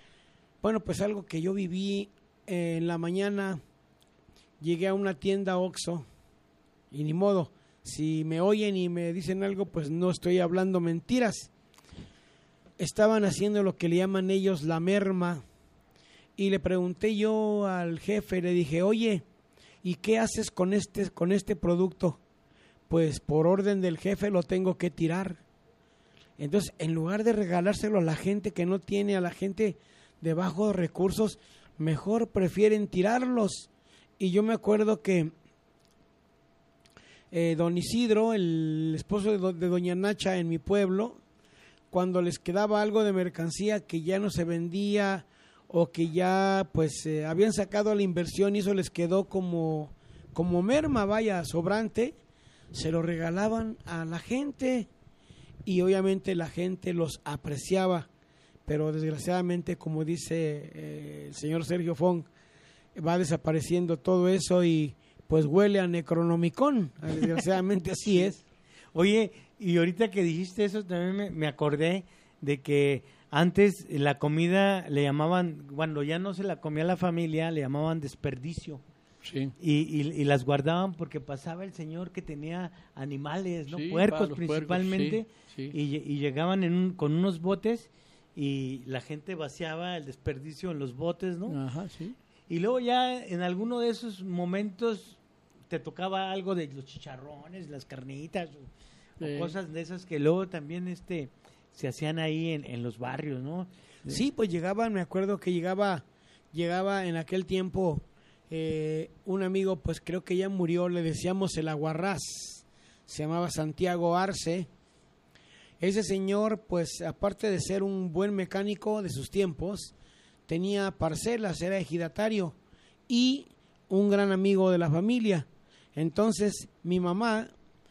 yo viví en la mañana. Llegué a una tienda Oxxo y ni modo, si me oyen y me dicen algo, pues no estoy hablando mentiras. Estaban haciendo lo que le llaman ellos la merma, y le pregunté yo al jefe, le dije, oye, ¿y qué haces con este producto? Pues por orden del jefe lo tengo que tirar. Entonces, en lugar de regalárselo a la gente que no tiene, a la gente de bajos recursos, mejor prefieren tirarlos. Y yo me acuerdo que don Isidro, el esposo de doña Nacha en mi pueblo, cuando les quedaba algo de mercancía que ya no se vendía o que ya pues habían sacado la inversión y eso les quedó como merma, sobrante, se lo regalaban a la gente, y obviamente la gente los apreciaba, pero desgraciadamente, como dice el señor Sergio Fong, va desapareciendo todo eso y pues huele a Necronomicon, desgraciadamente así es. Oye, y ahorita que dijiste eso también me acordé de que antes la comida le llamaban, cuando ya no se la comía la familia, le llamaban desperdicio. Sí. Y las guardaban porque pasaba el señor que tenía animales, ¿no? Sí, puercos los principalmente, puercos, sí. Y llegaban con unos botes y la gente vaciaba el desperdicio en los botes, ¿no? Ajá, sí. Y luego ya en alguno de esos momentos te tocaba algo de los chicharrones, las carnitas o cosas de esas que luego también se hacían ahí en los barrios, ¿no? Sí, pues llegaban, me acuerdo que llegaba en aquel tiempo un amigo, pues creo que ya murió, le decíamos el aguarrás, se llamaba Santiago Arce. Ese señor, pues aparte de ser un buen mecánico de sus tiempos, tenía parcelas, era ejidatario y un gran amigo de la familia. Entonces mi mamá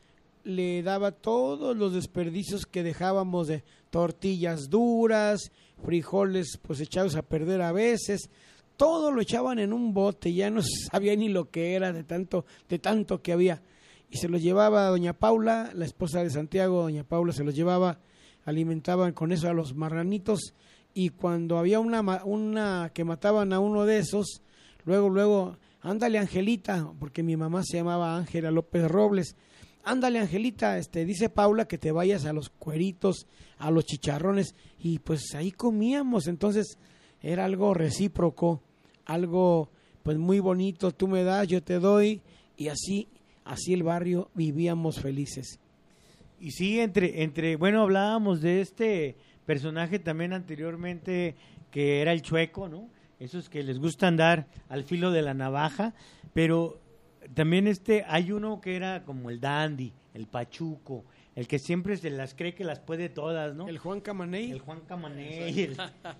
le daba todos los desperdicios que dejábamos de tortillas duras, frijoles pues echados a perder a veces, todo lo echaban en un bote, ya no sabía ni lo que era de tanto que había. Y se los llevaba doña Paula, la esposa de Santiago, doña Paula se los llevaba, alimentaban con eso a los marranitos, y cuando había una que mataban a uno de esos, luego, ándale Angelita, porque mi mamá se llamaba Ángela López Robles, ándale Angelita, dice Paula que te vayas a los cueritos, a los chicharrones, y pues ahí comíamos. Entonces era algo recíproco, algo pues muy bonito, tú me das, yo te doy, y así el barrio vivíamos felices. Y sí, bueno, hablábamos de este personaje también anteriormente, que era el Chueco, ¿no? Esos que les gusta andar al filo de la navaja, pero también hay uno que era como el dandy, el pachuco, el que siempre se las cree que las puede todas, ¿no? El Juan Camaney. El Juan Camaney.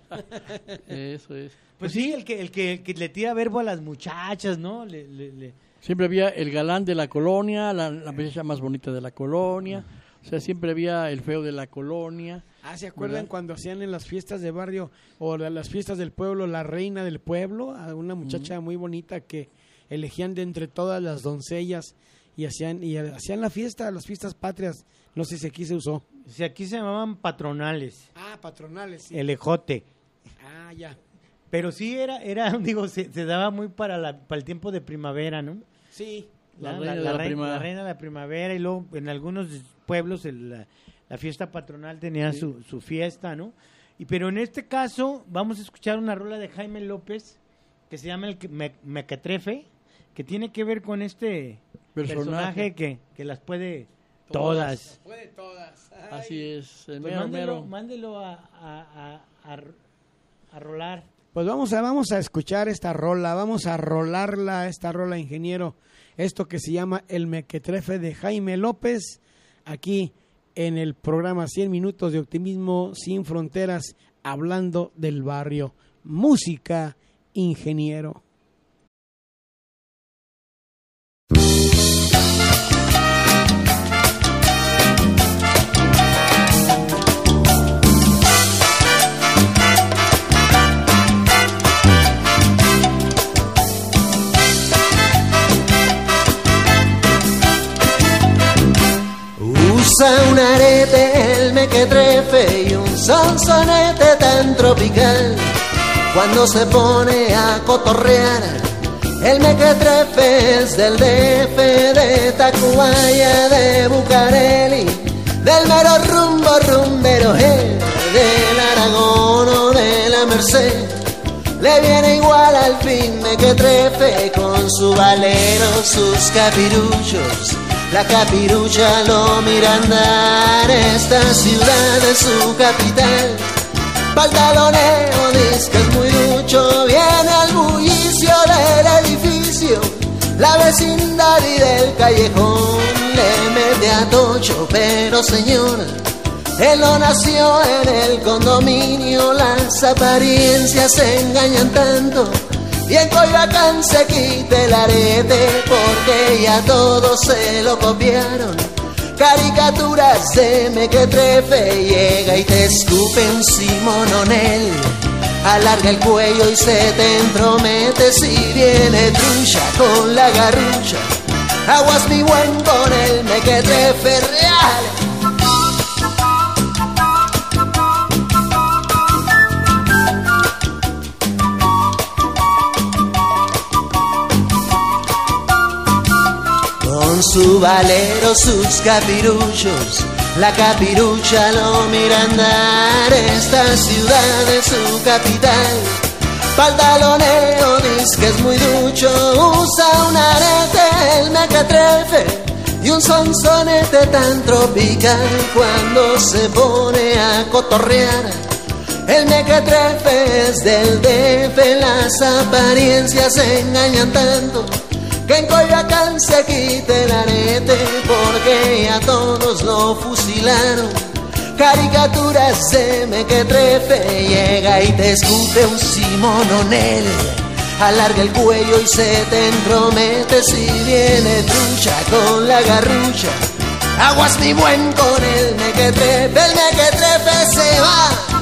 Eso es. Pues sí, el que le tira verbo a las muchachas, ¿no? Siempre había el galán de la colonia, la muchacha más bonita de la colonia. O sea, siempre había el feo de la colonia. ¿Se acuerdan ¿verdad? cuando hacían en las fiestas de barrio o las fiestas del pueblo, la reina del pueblo, a una muchacha muy bonita que elegían de entre todas las doncellas y hacían las fiestas patrias? No sé si aquí se usó. Si aquí se llamaban patronales. Patronales, sí. El ejote. Ya. Pero sí digo, se daba muy para el tiempo de primavera, ¿no? Sí. La reina de la primavera, y luego en algunos pueblos la fiesta patronal tenía su fiesta, ¿no? Pero en este caso vamos a escuchar una rola de Jaime López que se llama el Mequetrefe, que tiene que ver con este personaje que las puede todas. Puede todas. Ay. Así es. Pues mándelo a rolar. Pues vamos a escuchar esta rola, vamos a rolarla, esta rola, ingeniero, esto que se llama El Mequetrefe de Jaime López, aquí en el programa 100 Minutos de Optimismo Sin Fronteras, hablando del barrio. Música, ingeniero. Usa un arete, el mequetrefe y un sonsonete tan tropical. Cuando se pone a cotorrear, el mequetrefe es del DF, de Tacubaya, de Bucareli, del mero rumbero, del Aragón o de la Merced. Le viene igual al fin mequetrefe con su valero, sus capiruchos. La capirucha lo mira andar, esta ciudad es su capital. Pantaloneo, disco es muy ducho, viene al bullicio del edificio. La vecindad y del callejón le mete a tocho, pero señor, él no nació en el condominio, las apariencias se engañan tanto. Y en Coyoacán se quita el arete porque ya todos se lo copiaron. Caricaturas de mequetrefe, llega y te escupe un simononel. alarga el cuello y se te entromete. Si viene trucha con la garrucha, aguas mi buen con el mequetrefe real. Con su valero, sus capiruchos, la capirucha lo mira andar. Esta ciudad es su capital, paldaloneo dice que es muy ducho. Usa un arete, el mequetrefe, y un sonsonete tan tropical. Cuando se pone a cotorrear, el mequetrefe es del DF. Las apariencias se engañan tanto que en Coyoacán se quite el arete, porque a todos lo fusilaron. Caricaturas de mequetrefe, llega y te escupe un simononel, alarga el cuello y se te entromete. Si viene trucha con la garrucha, aguas mi buen con el mequetrefe se va.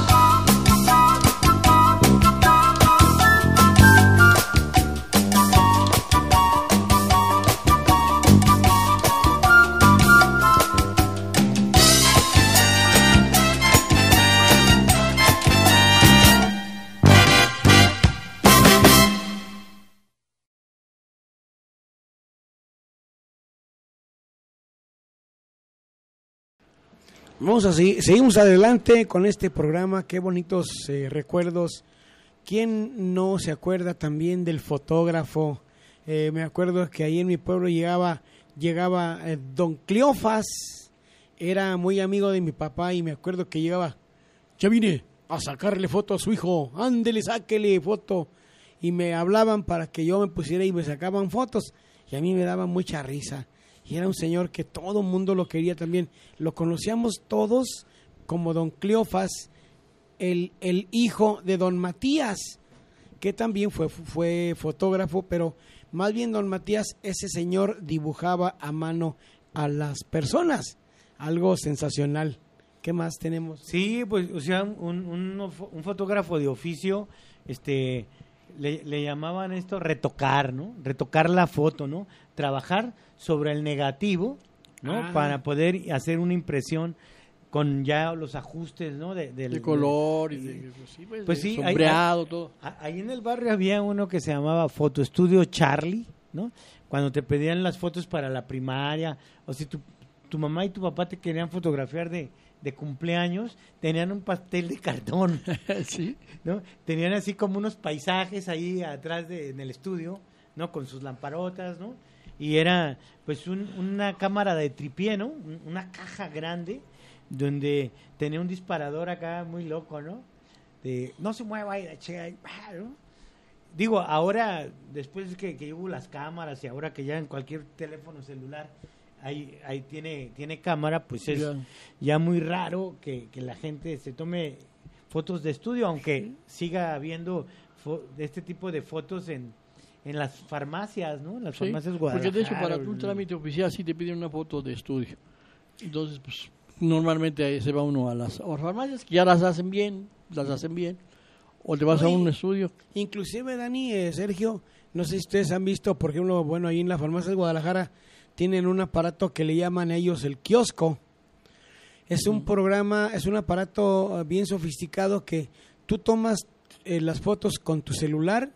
Vamos a seguimos adelante con este programa. Qué bonitos recuerdos. ¿Quién no se acuerda también del fotógrafo? Me acuerdo que ahí en mi pueblo llegaba don Cleofas, era muy amigo de mi papá, y me acuerdo que llegaba: ya vine a sacarle foto a su hijo, ándele, sáquele foto. Y me hablaban para que yo me pusiera y me sacaban fotos, y a mí me daba mucha risa. Y era un señor que todo el mundo lo quería también. Lo conocíamos todos como don Cleofas, el hijo de don Matías, que también fue fotógrafo, pero más bien don Matías, ese señor dibujaba a mano a las personas. Algo sensacional. ¿Qué más tenemos? Sí, pues, o sea, un fotógrafo de oficio, le llamaban esto retocar, ¿no? Retocar la foto, ¿no? Trabajar sobre el negativo, ¿no? Para poder hacer una impresión con ya los ajustes, ¿no? De color y pues sí, sombreado, todo. Ahí en el barrio había uno que se llamaba Foto Estudio Charlie, ¿no? Cuando te pedían las fotos para la primaria, o si tu mamá y tu papá te querían fotografiar de cumpleaños, tenían un pastel de cartón, ¿sí? ¿no? Tenían así como unos paisajes ahí atrás en el estudio, ¿no? Con sus lamparotas, ¿no? Y era pues una cámara de tripié, ¿no? Una caja grande donde tenía un disparador acá muy loco, ¿no? De no se mueva ahí, ¿no? Digo, ahora, después que hubo las cámaras y ahora que ya en cualquier teléfono celular ahí tiene cámara, pues es ya muy raro que la gente se tome fotos de estudio, aunque siga habiendo este tipo de fotos en las farmacias, ¿no? En las farmacias Guadalajara. Porque de hecho para un trámite oficial sí te piden una foto de estudio. Entonces, pues normalmente ahí se va uno a las farmacias que ya las hacen bien, o te vas a un estudio. Inclusive, Dani, Sergio, no sé si ustedes han visto, por ejemplo, bueno, ahí en la farmacia de Guadalajara tienen un aparato que le llaman ellos el kiosco. Es un programa, es un aparato bien sofisticado que tú tomas las fotos con tu celular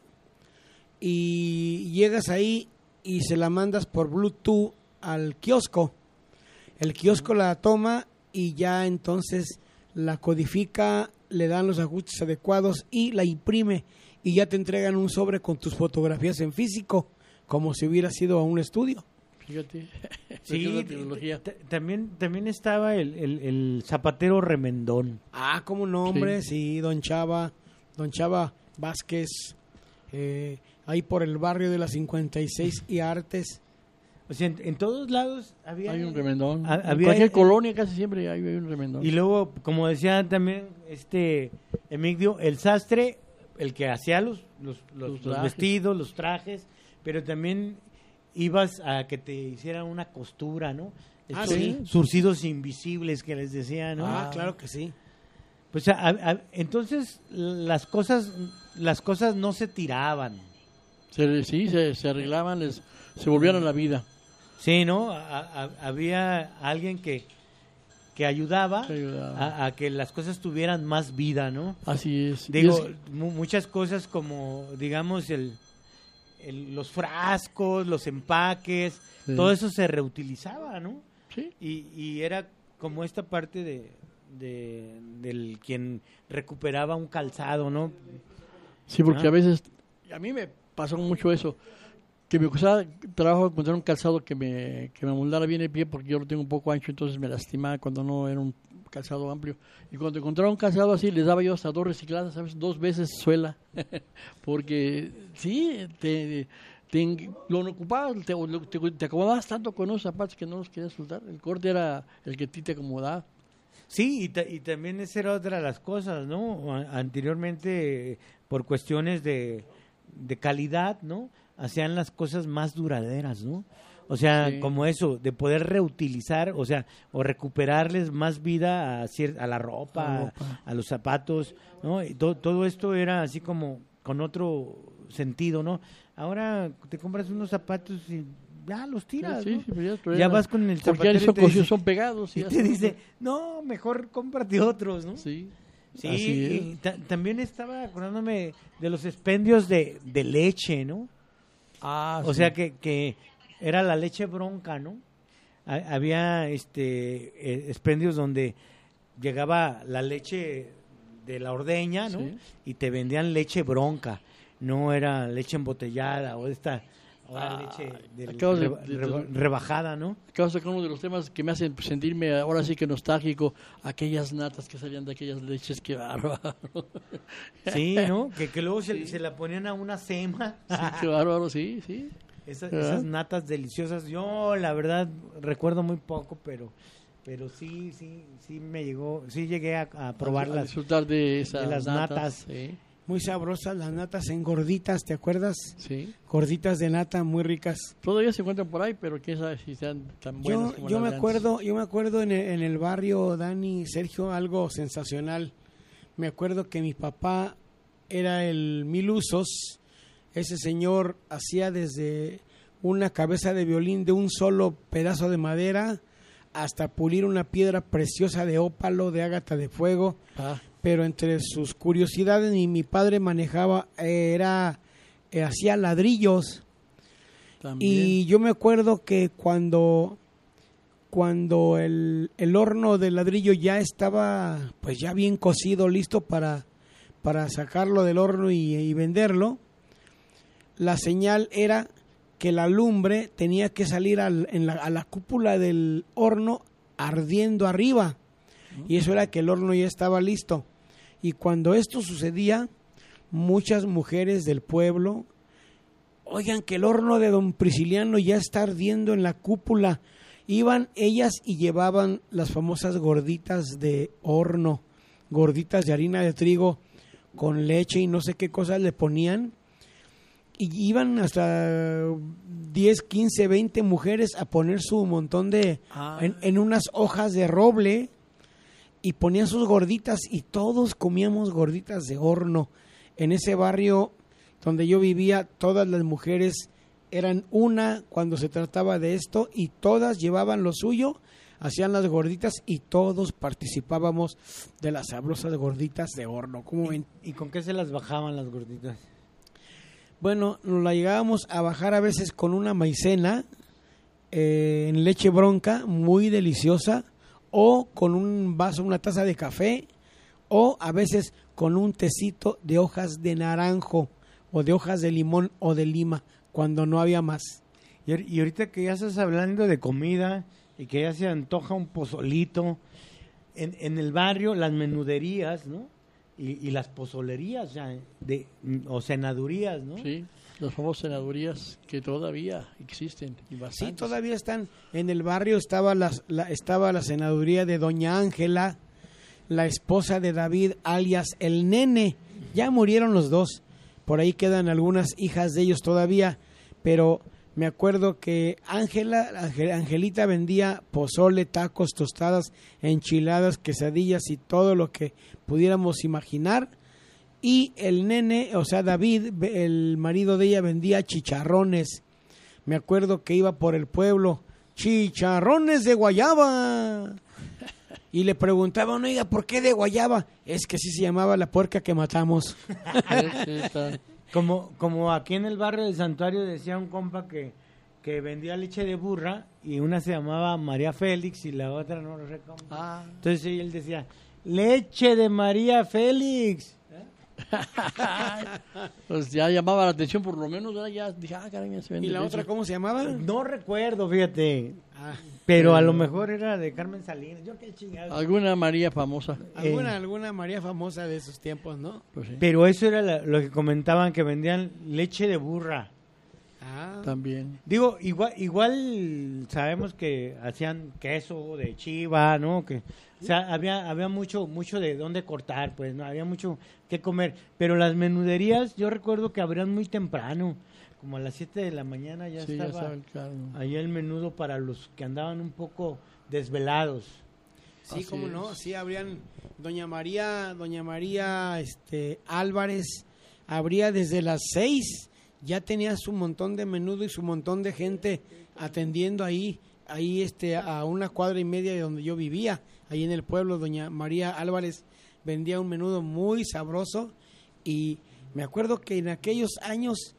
y llegas ahí y se la mandas por Bluetooth al kiosco. El kiosco la toma y ya entonces la codifica, le dan los ajustes adecuados y la imprime, y ya te entregan un sobre con tus fotografías en físico, como si hubiera sido a un estudio. Fíjate. Sí, también estaba el zapatero remendón. Ah, ¿cómo no, hombre? Sí, don Chava Vázquez, ahí por el barrio de la 56 y Artes. O sea, en todos lados hay un remendón. En cualquier colonia casi siempre hay un remendón. Y luego, como decía también Emigdio, el sastre, el que hacía los vestidos, los trajes, pero también ibas a que te hicieran una costura, ¿no? ¿Sí? Surcidos invisibles que les decía, ¿no? Claro que sí. Pues entonces las cosas no se tiraban. Se arreglaban, se volvían a la vida. Sí, ¿no? Había alguien que ayudaba a que las cosas tuvieran más vida, ¿no? Así es. Digo, muchas cosas como, digamos, los frascos, los empaques, todo eso se reutilizaba, ¿no? Sí. Y era como esta parte del quien recuperaba un calzado, ¿no? Sí, porque a veces, a mí me pasó mucho eso, que me costaba trabajo encontrar un calzado que me moldara bien el pie, porque yo lo tengo un poco ancho, entonces me lastimaba cuando no era un calzado amplio. Y cuando encontraba un calzado así, les daba yo hasta 2 recicladas, ¿sabes? 2 veces suela, porque sí, lo ocupabas, te acomodabas tanto con unos zapatos que no los querías soltar. El corte era el que a ti te acomodaba. Sí, y también esa era otra de las cosas, ¿no? Anteriormente, por cuestiones de calidad, ¿no? Hacían las cosas más duraderas, ¿no? O sea, como eso, de poder reutilizar, o sea, o recuperarles más vida a la ropa, a los zapatos, ¿no? Y todo esto era así como con otro sentido, ¿no? Ahora te compras unos zapatos y ya los tiras, sí, ¿no? Pues ya vas con el zapatero y son pegados. Y te dice, no, mejor cómprate otros, ¿no? Sí. Sí, y también estaba acordándome de los expendios de leche, ¿no? O sea que era la leche bronca, ¿no? Había expendios donde llegaba la leche de la ordeña, ¿no? Sí. Y te vendían leche bronca, no era leche embotellada o esta leche rebajada, ¿no? Acabo de sacar uno de los temas que me hacen sentirme ahora sí que nostálgico, aquellas natas que salían de aquellas leches, qué bárbaro. Sí, ¿no? Que luego se la ponían a una sema. Sí, qué bárbaro, sí. Esas natas deliciosas, yo la verdad recuerdo muy poco, pero sí me llegó, sí llegué a probarlas. A disfrutar de las natas. Sí. Muy sabrosas las natas en gorditas, ¿te acuerdas? Sí. Gorditas de nata muy ricas. Todavía se encuentran por ahí, pero quién sabe si sean tan buenas como yo las me acuerdo en el barrio, Dani, Sergio, algo sensacional. Me acuerdo que mi papá era el Mil Usos. Ese señor hacía desde una cabeza de violín de un solo pedazo de madera hasta pulir una piedra preciosa de ópalo, de ágata de fuego. Pero entre sus curiosidades, mi padre manejaba, hacía ladrillos. También. Y yo me acuerdo que cuando el horno de ladrillo ya estaba pues ya bien cocido, listo para sacarlo del horno y venderlo, la señal era que la lumbre tenía que salir a la cúpula del horno ardiendo arriba. Y eso era que el horno ya estaba listo. Y cuando esto sucedía, muchas mujeres del pueblo, oigan que el horno de don Prisciliano ya está ardiendo en la cúpula. Iban ellas y llevaban las famosas gorditas de horno, gorditas de harina de trigo con leche y no sé qué cosas le ponían. Y iban hasta 10, 15, 20 mujeres a poner su montón en unas hojas de roble. Y ponían sus gorditas y todos comíamos gorditas de horno. En ese barrio donde yo vivía, todas las mujeres eran una cuando se trataba de esto y todas llevaban lo suyo, hacían las gorditas y todos participábamos de las sabrosas gorditas de horno. ¿Cómo ven? ¿Y con qué se las bajaban las gorditas? Bueno, nos la llegábamos a bajar a veces con una maicena en leche bronca, muy deliciosa, o con un vaso, una taza de café, o a veces con un tecito de hojas de naranjo, o de hojas de limón o de lima, cuando no había más. Y ahorita que ya estás hablando de comida, y que ya se antoja un pozolito, en el barrio, las menuderías, ¿no? Y las pozolerías, o cenadurías, ¿no? Sí, las famosas cenadurías que todavía existen. Y sí, todavía están. En el barrio estaba la cenaduría de Doña Ángela, la esposa de David, alias el Nene. Ya murieron los dos. Por ahí quedan algunas hijas de ellos todavía, pero Me acuerdo que Angelita vendía pozole, tacos, tostadas, enchiladas, quesadillas y todo lo que pudiéramos imaginar. Y el nene, o sea, David, el marido de ella, vendía chicharrones. Me acuerdo que iba por el pueblo, chicharrones de guayaba. Y le preguntaban, oiga, ¿por qué de guayaba? Es que sí se llamaba la puerca que matamos. Como aquí en el barrio del Santuario decía un compa que vendía leche de burra y una se llamaba María Félix y la otra no lo recuerdo. Entonces él decía, leche de María Félix. Pues ya llamaba la atención, por lo menos ya dije, caray, se vende. ¿Y la otra cómo se llamaba? No recuerdo, fíjate. Pero a lo mejor era de Carmen Salinas. Yo qué chingado. Alguna María famosa. Alguna María famosa de esos tiempos, ¿no? Pues sí. Pero eso era lo que comentaban, que vendían leche de burra. También. Digo, igual sabemos que hacían queso de chiva, ¿no? Que, o sea, había mucho de dónde cortar, pues, ¿no? Había mucho que comer. Pero las menuderías, yo recuerdo que abrían muy temprano. Como a las 7 de la mañana ya estaba ahí el menudo para los que andaban un poco desvelados. Sí, cómo no, sí, abrían Doña María Álvarez, abría desde las 6, ya tenía su montón de menudo y su montón de gente atendiendo ahí a una cuadra y media de donde yo vivía, ahí en el pueblo. Doña María Álvarez vendía un menudo muy sabroso y me acuerdo que en aquellos años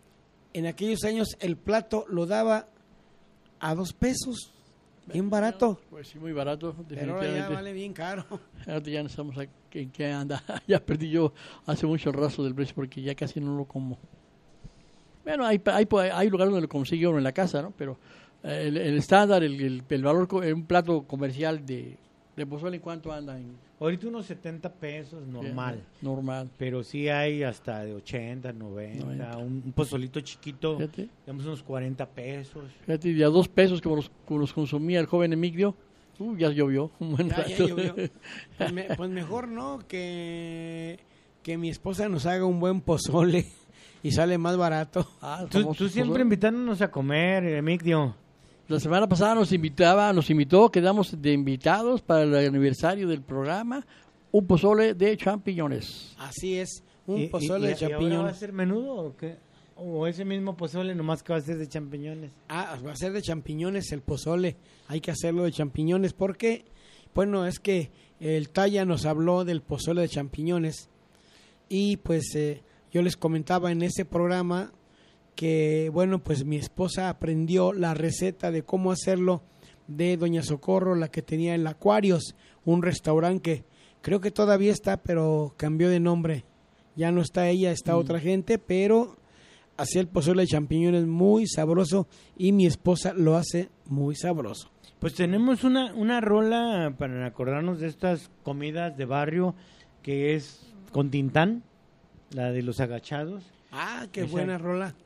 el plato lo daba a 2 pesos, bien barato. Pues sí, muy barato, definitivamente. Pero ahora ya vale bien caro. Ahora ya no sabemos en qué anda. Ya perdí yo hace mucho el rastro del precio porque ya casi no lo como. Bueno, hay lugares donde lo consigue uno en la casa, ¿no? Pero el estándar, el valor, un plato comercial de pozole, ¿cuánto anda? Ahorita unos 70 pesos, normal. Normal. Pero sí hay hasta de 80, 90. Un pozolito chiquito, digamos unos 40 pesos. Fíjate, y a 2 pesos como los consumía el joven Emigdio, ya llovió un buen rato. Ya llovió. Pues mejor, ¿no? Que mi esposa nos haga un buen pozole y sale más barato. Tú siempre invitándonos a comer, Emigdio. La semana pasada nos invitó, quedamos de invitados para el aniversario del programa, un pozole de champiñones. Así es, un pozole de champiñones. ¿Y ahora va a ser menudo o qué? ¿O ese mismo pozole nomás que va a ser de champiñones? Va a ser de champiñones el pozole, hay que hacerlo de champiñones porque, bueno, es que el Talla nos habló del pozole de champiñones y pues yo les comentaba en ese programa que, bueno, pues mi esposa aprendió la receta de cómo hacerlo de Doña Socorro, la que tenía el Aquarios, un restaurante que creo que todavía está, pero cambió de nombre. Ya no está ella, está otra gente, pero hacía el pozole de champiñones muy sabroso y mi esposa lo hace muy sabroso. Pues tenemos una rola para acordarnos de estas comidas de barrio que es con Tintán, la de los agachados. Qué buena rola.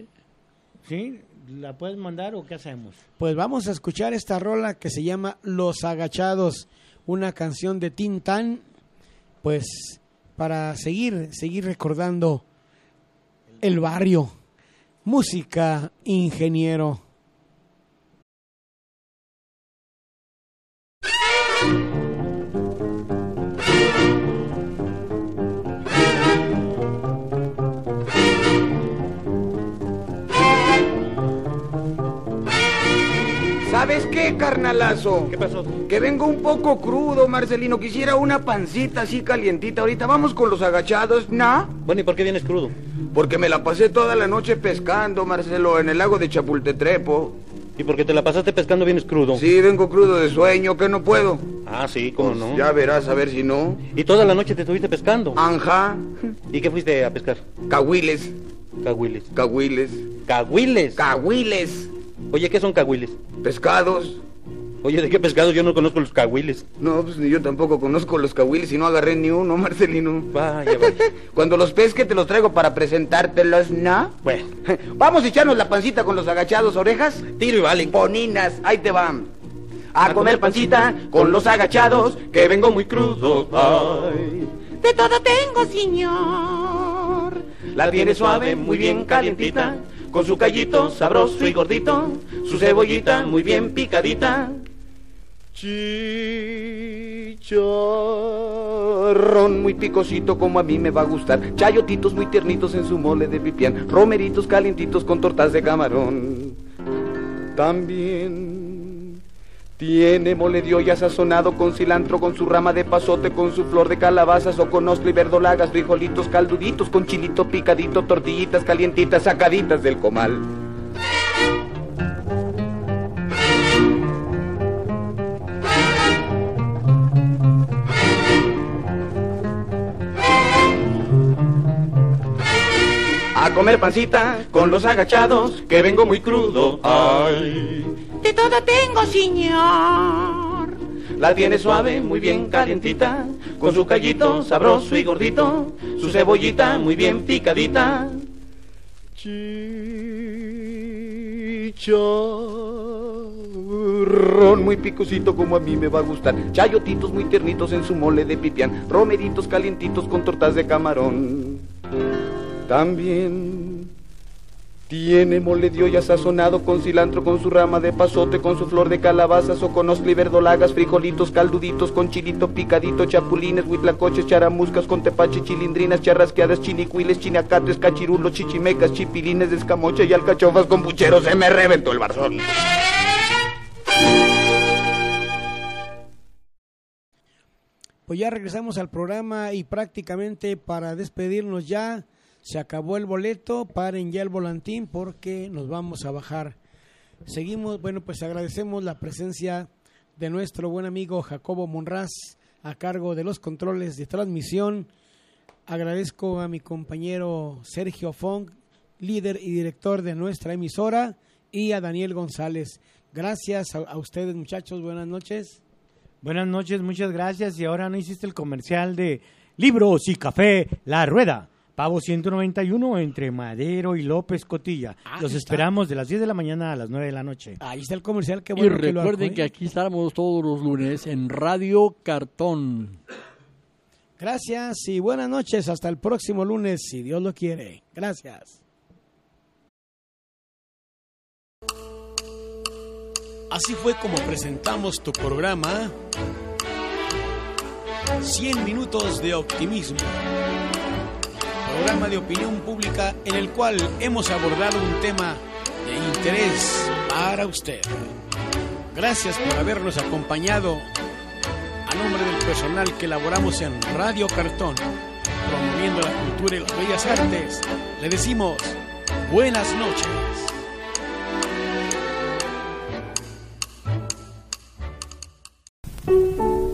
¿Sí? ¿La puedes mandar o qué hacemos? Pues vamos a escuchar esta rola que se llama Los Agachados, una canción de Tintán, pues para seguir recordando el barrio. Música, ingeniero. ¿Sabes qué, carnalazo? ¿Qué pasó? Que vengo un poco crudo, Marcelino. Quisiera una pancita así calientita. Ahorita vamos con los agachados, ¿no? Bueno, ¿y por qué vienes crudo? Porque me la pasé toda la noche pescando, Marcelo, en el lago de Chapultetrepo. ¿Y por qué te la pasaste pescando vienes crudo? Sí, vengo crudo de sueño, que no puedo. Ah, sí, ¿cómo pues no? Ya verás, a ver si no. ¿Y toda la noche te estuviste pescando? Ajá. ¿Y qué fuiste a pescar? Cahuiles. Cahuiles. Cahuiles. ¿Cahuiles? Cahuiles. Oye, ¿qué son cahuiles? Pescados. Oye, ¿de qué pescados? Yo no conozco los cahuiles. No, pues ni yo tampoco conozco los cahuiles y no agarré ni uno, Marcelino. Vaya. Cuando los pesque te los traigo para presentártelos, ¿no? Bueno. Vamos a echarnos la pancita con los agachados, orejas. Tiro y vale. Boninas, ahí te van. A comer pancita con los agachados, que vengo muy crudo. Ay. De todo tengo, señor. La tiene suave, muy bien calientita, con su callito sabroso y gordito, su cebollita muy bien picadita. Chicharrón muy picosito como a mí me va a gustar, chayotitos muy tiernitos en su mole de pipián, romeritos calientitos con tortas de camarón. También tiene mole de olla sazonado con cilantro, con su rama de pasote, con su flor de calabazas o con ostro y verdolagas, frijolitos calduditos con chilito picadito, tortillitas calientitas sacaditas del comal. A comer pancita con los agachados, que vengo muy crudo. Ay, de todo tengo, señor. La tiene suave, muy bien calientita, con su callito sabroso y gordito, su cebollita muy bien picadita. Chicharrón muy picosito como a mí me va a gustar, chayotitos muy tiernitos en su mole de pipián, romeritos calientitos con tortas de camarón. También tiene mole de olla sazonado con cilantro, con su rama de pasote, con su flor de calabazas o con ostro y verdolagas, frijolitos calduditos con chilito picadito, chapulines, huitlacoches, charamuscas con tepache, chilindrinas, charrasqueadas, chinicuiles, chinacates, cachirulos, chichimecas, chipilines de escamocha y alcachofas con pucheros. Se me reventó el barzón. Pues ya regresamos al programa y prácticamente para despedirnos ya se acabó el boleto. Paren ya el volantín porque nos vamos a bajar. Seguimos, bueno, pues agradecemos la presencia de nuestro buen amigo Jacobo Monraz a cargo de los controles de transmisión. Agradezco a mi compañero Sergio Fong, líder y director de nuestra emisora, y a Daniel González. Gracias a ustedes, muchachos, buenas noches. Buenas noches, muchas gracias. Y ahora no hiciste el comercial de Libros y Café La Rueda, Pavo 191 entre Madero y López Cotilla. Los esperamos de las 10 de la mañana a las 9 de la noche. Ahí está el comercial, qué bueno. Y recuerden que aquí estamos todos los lunes en Radio Cartón. Gracias y buenas noches. Hasta el próximo lunes, si Dios lo quiere. Gracias. Así fue como presentamos tu programa 100 minutos de optimismo. Programa de opinión pública en el cual hemos abordado un tema de interés para usted. Gracias por habernos acompañado. A nombre del personal que elaboramos en Radio Cartón, promoviendo la cultura y las bellas artes, le decimos buenas noches.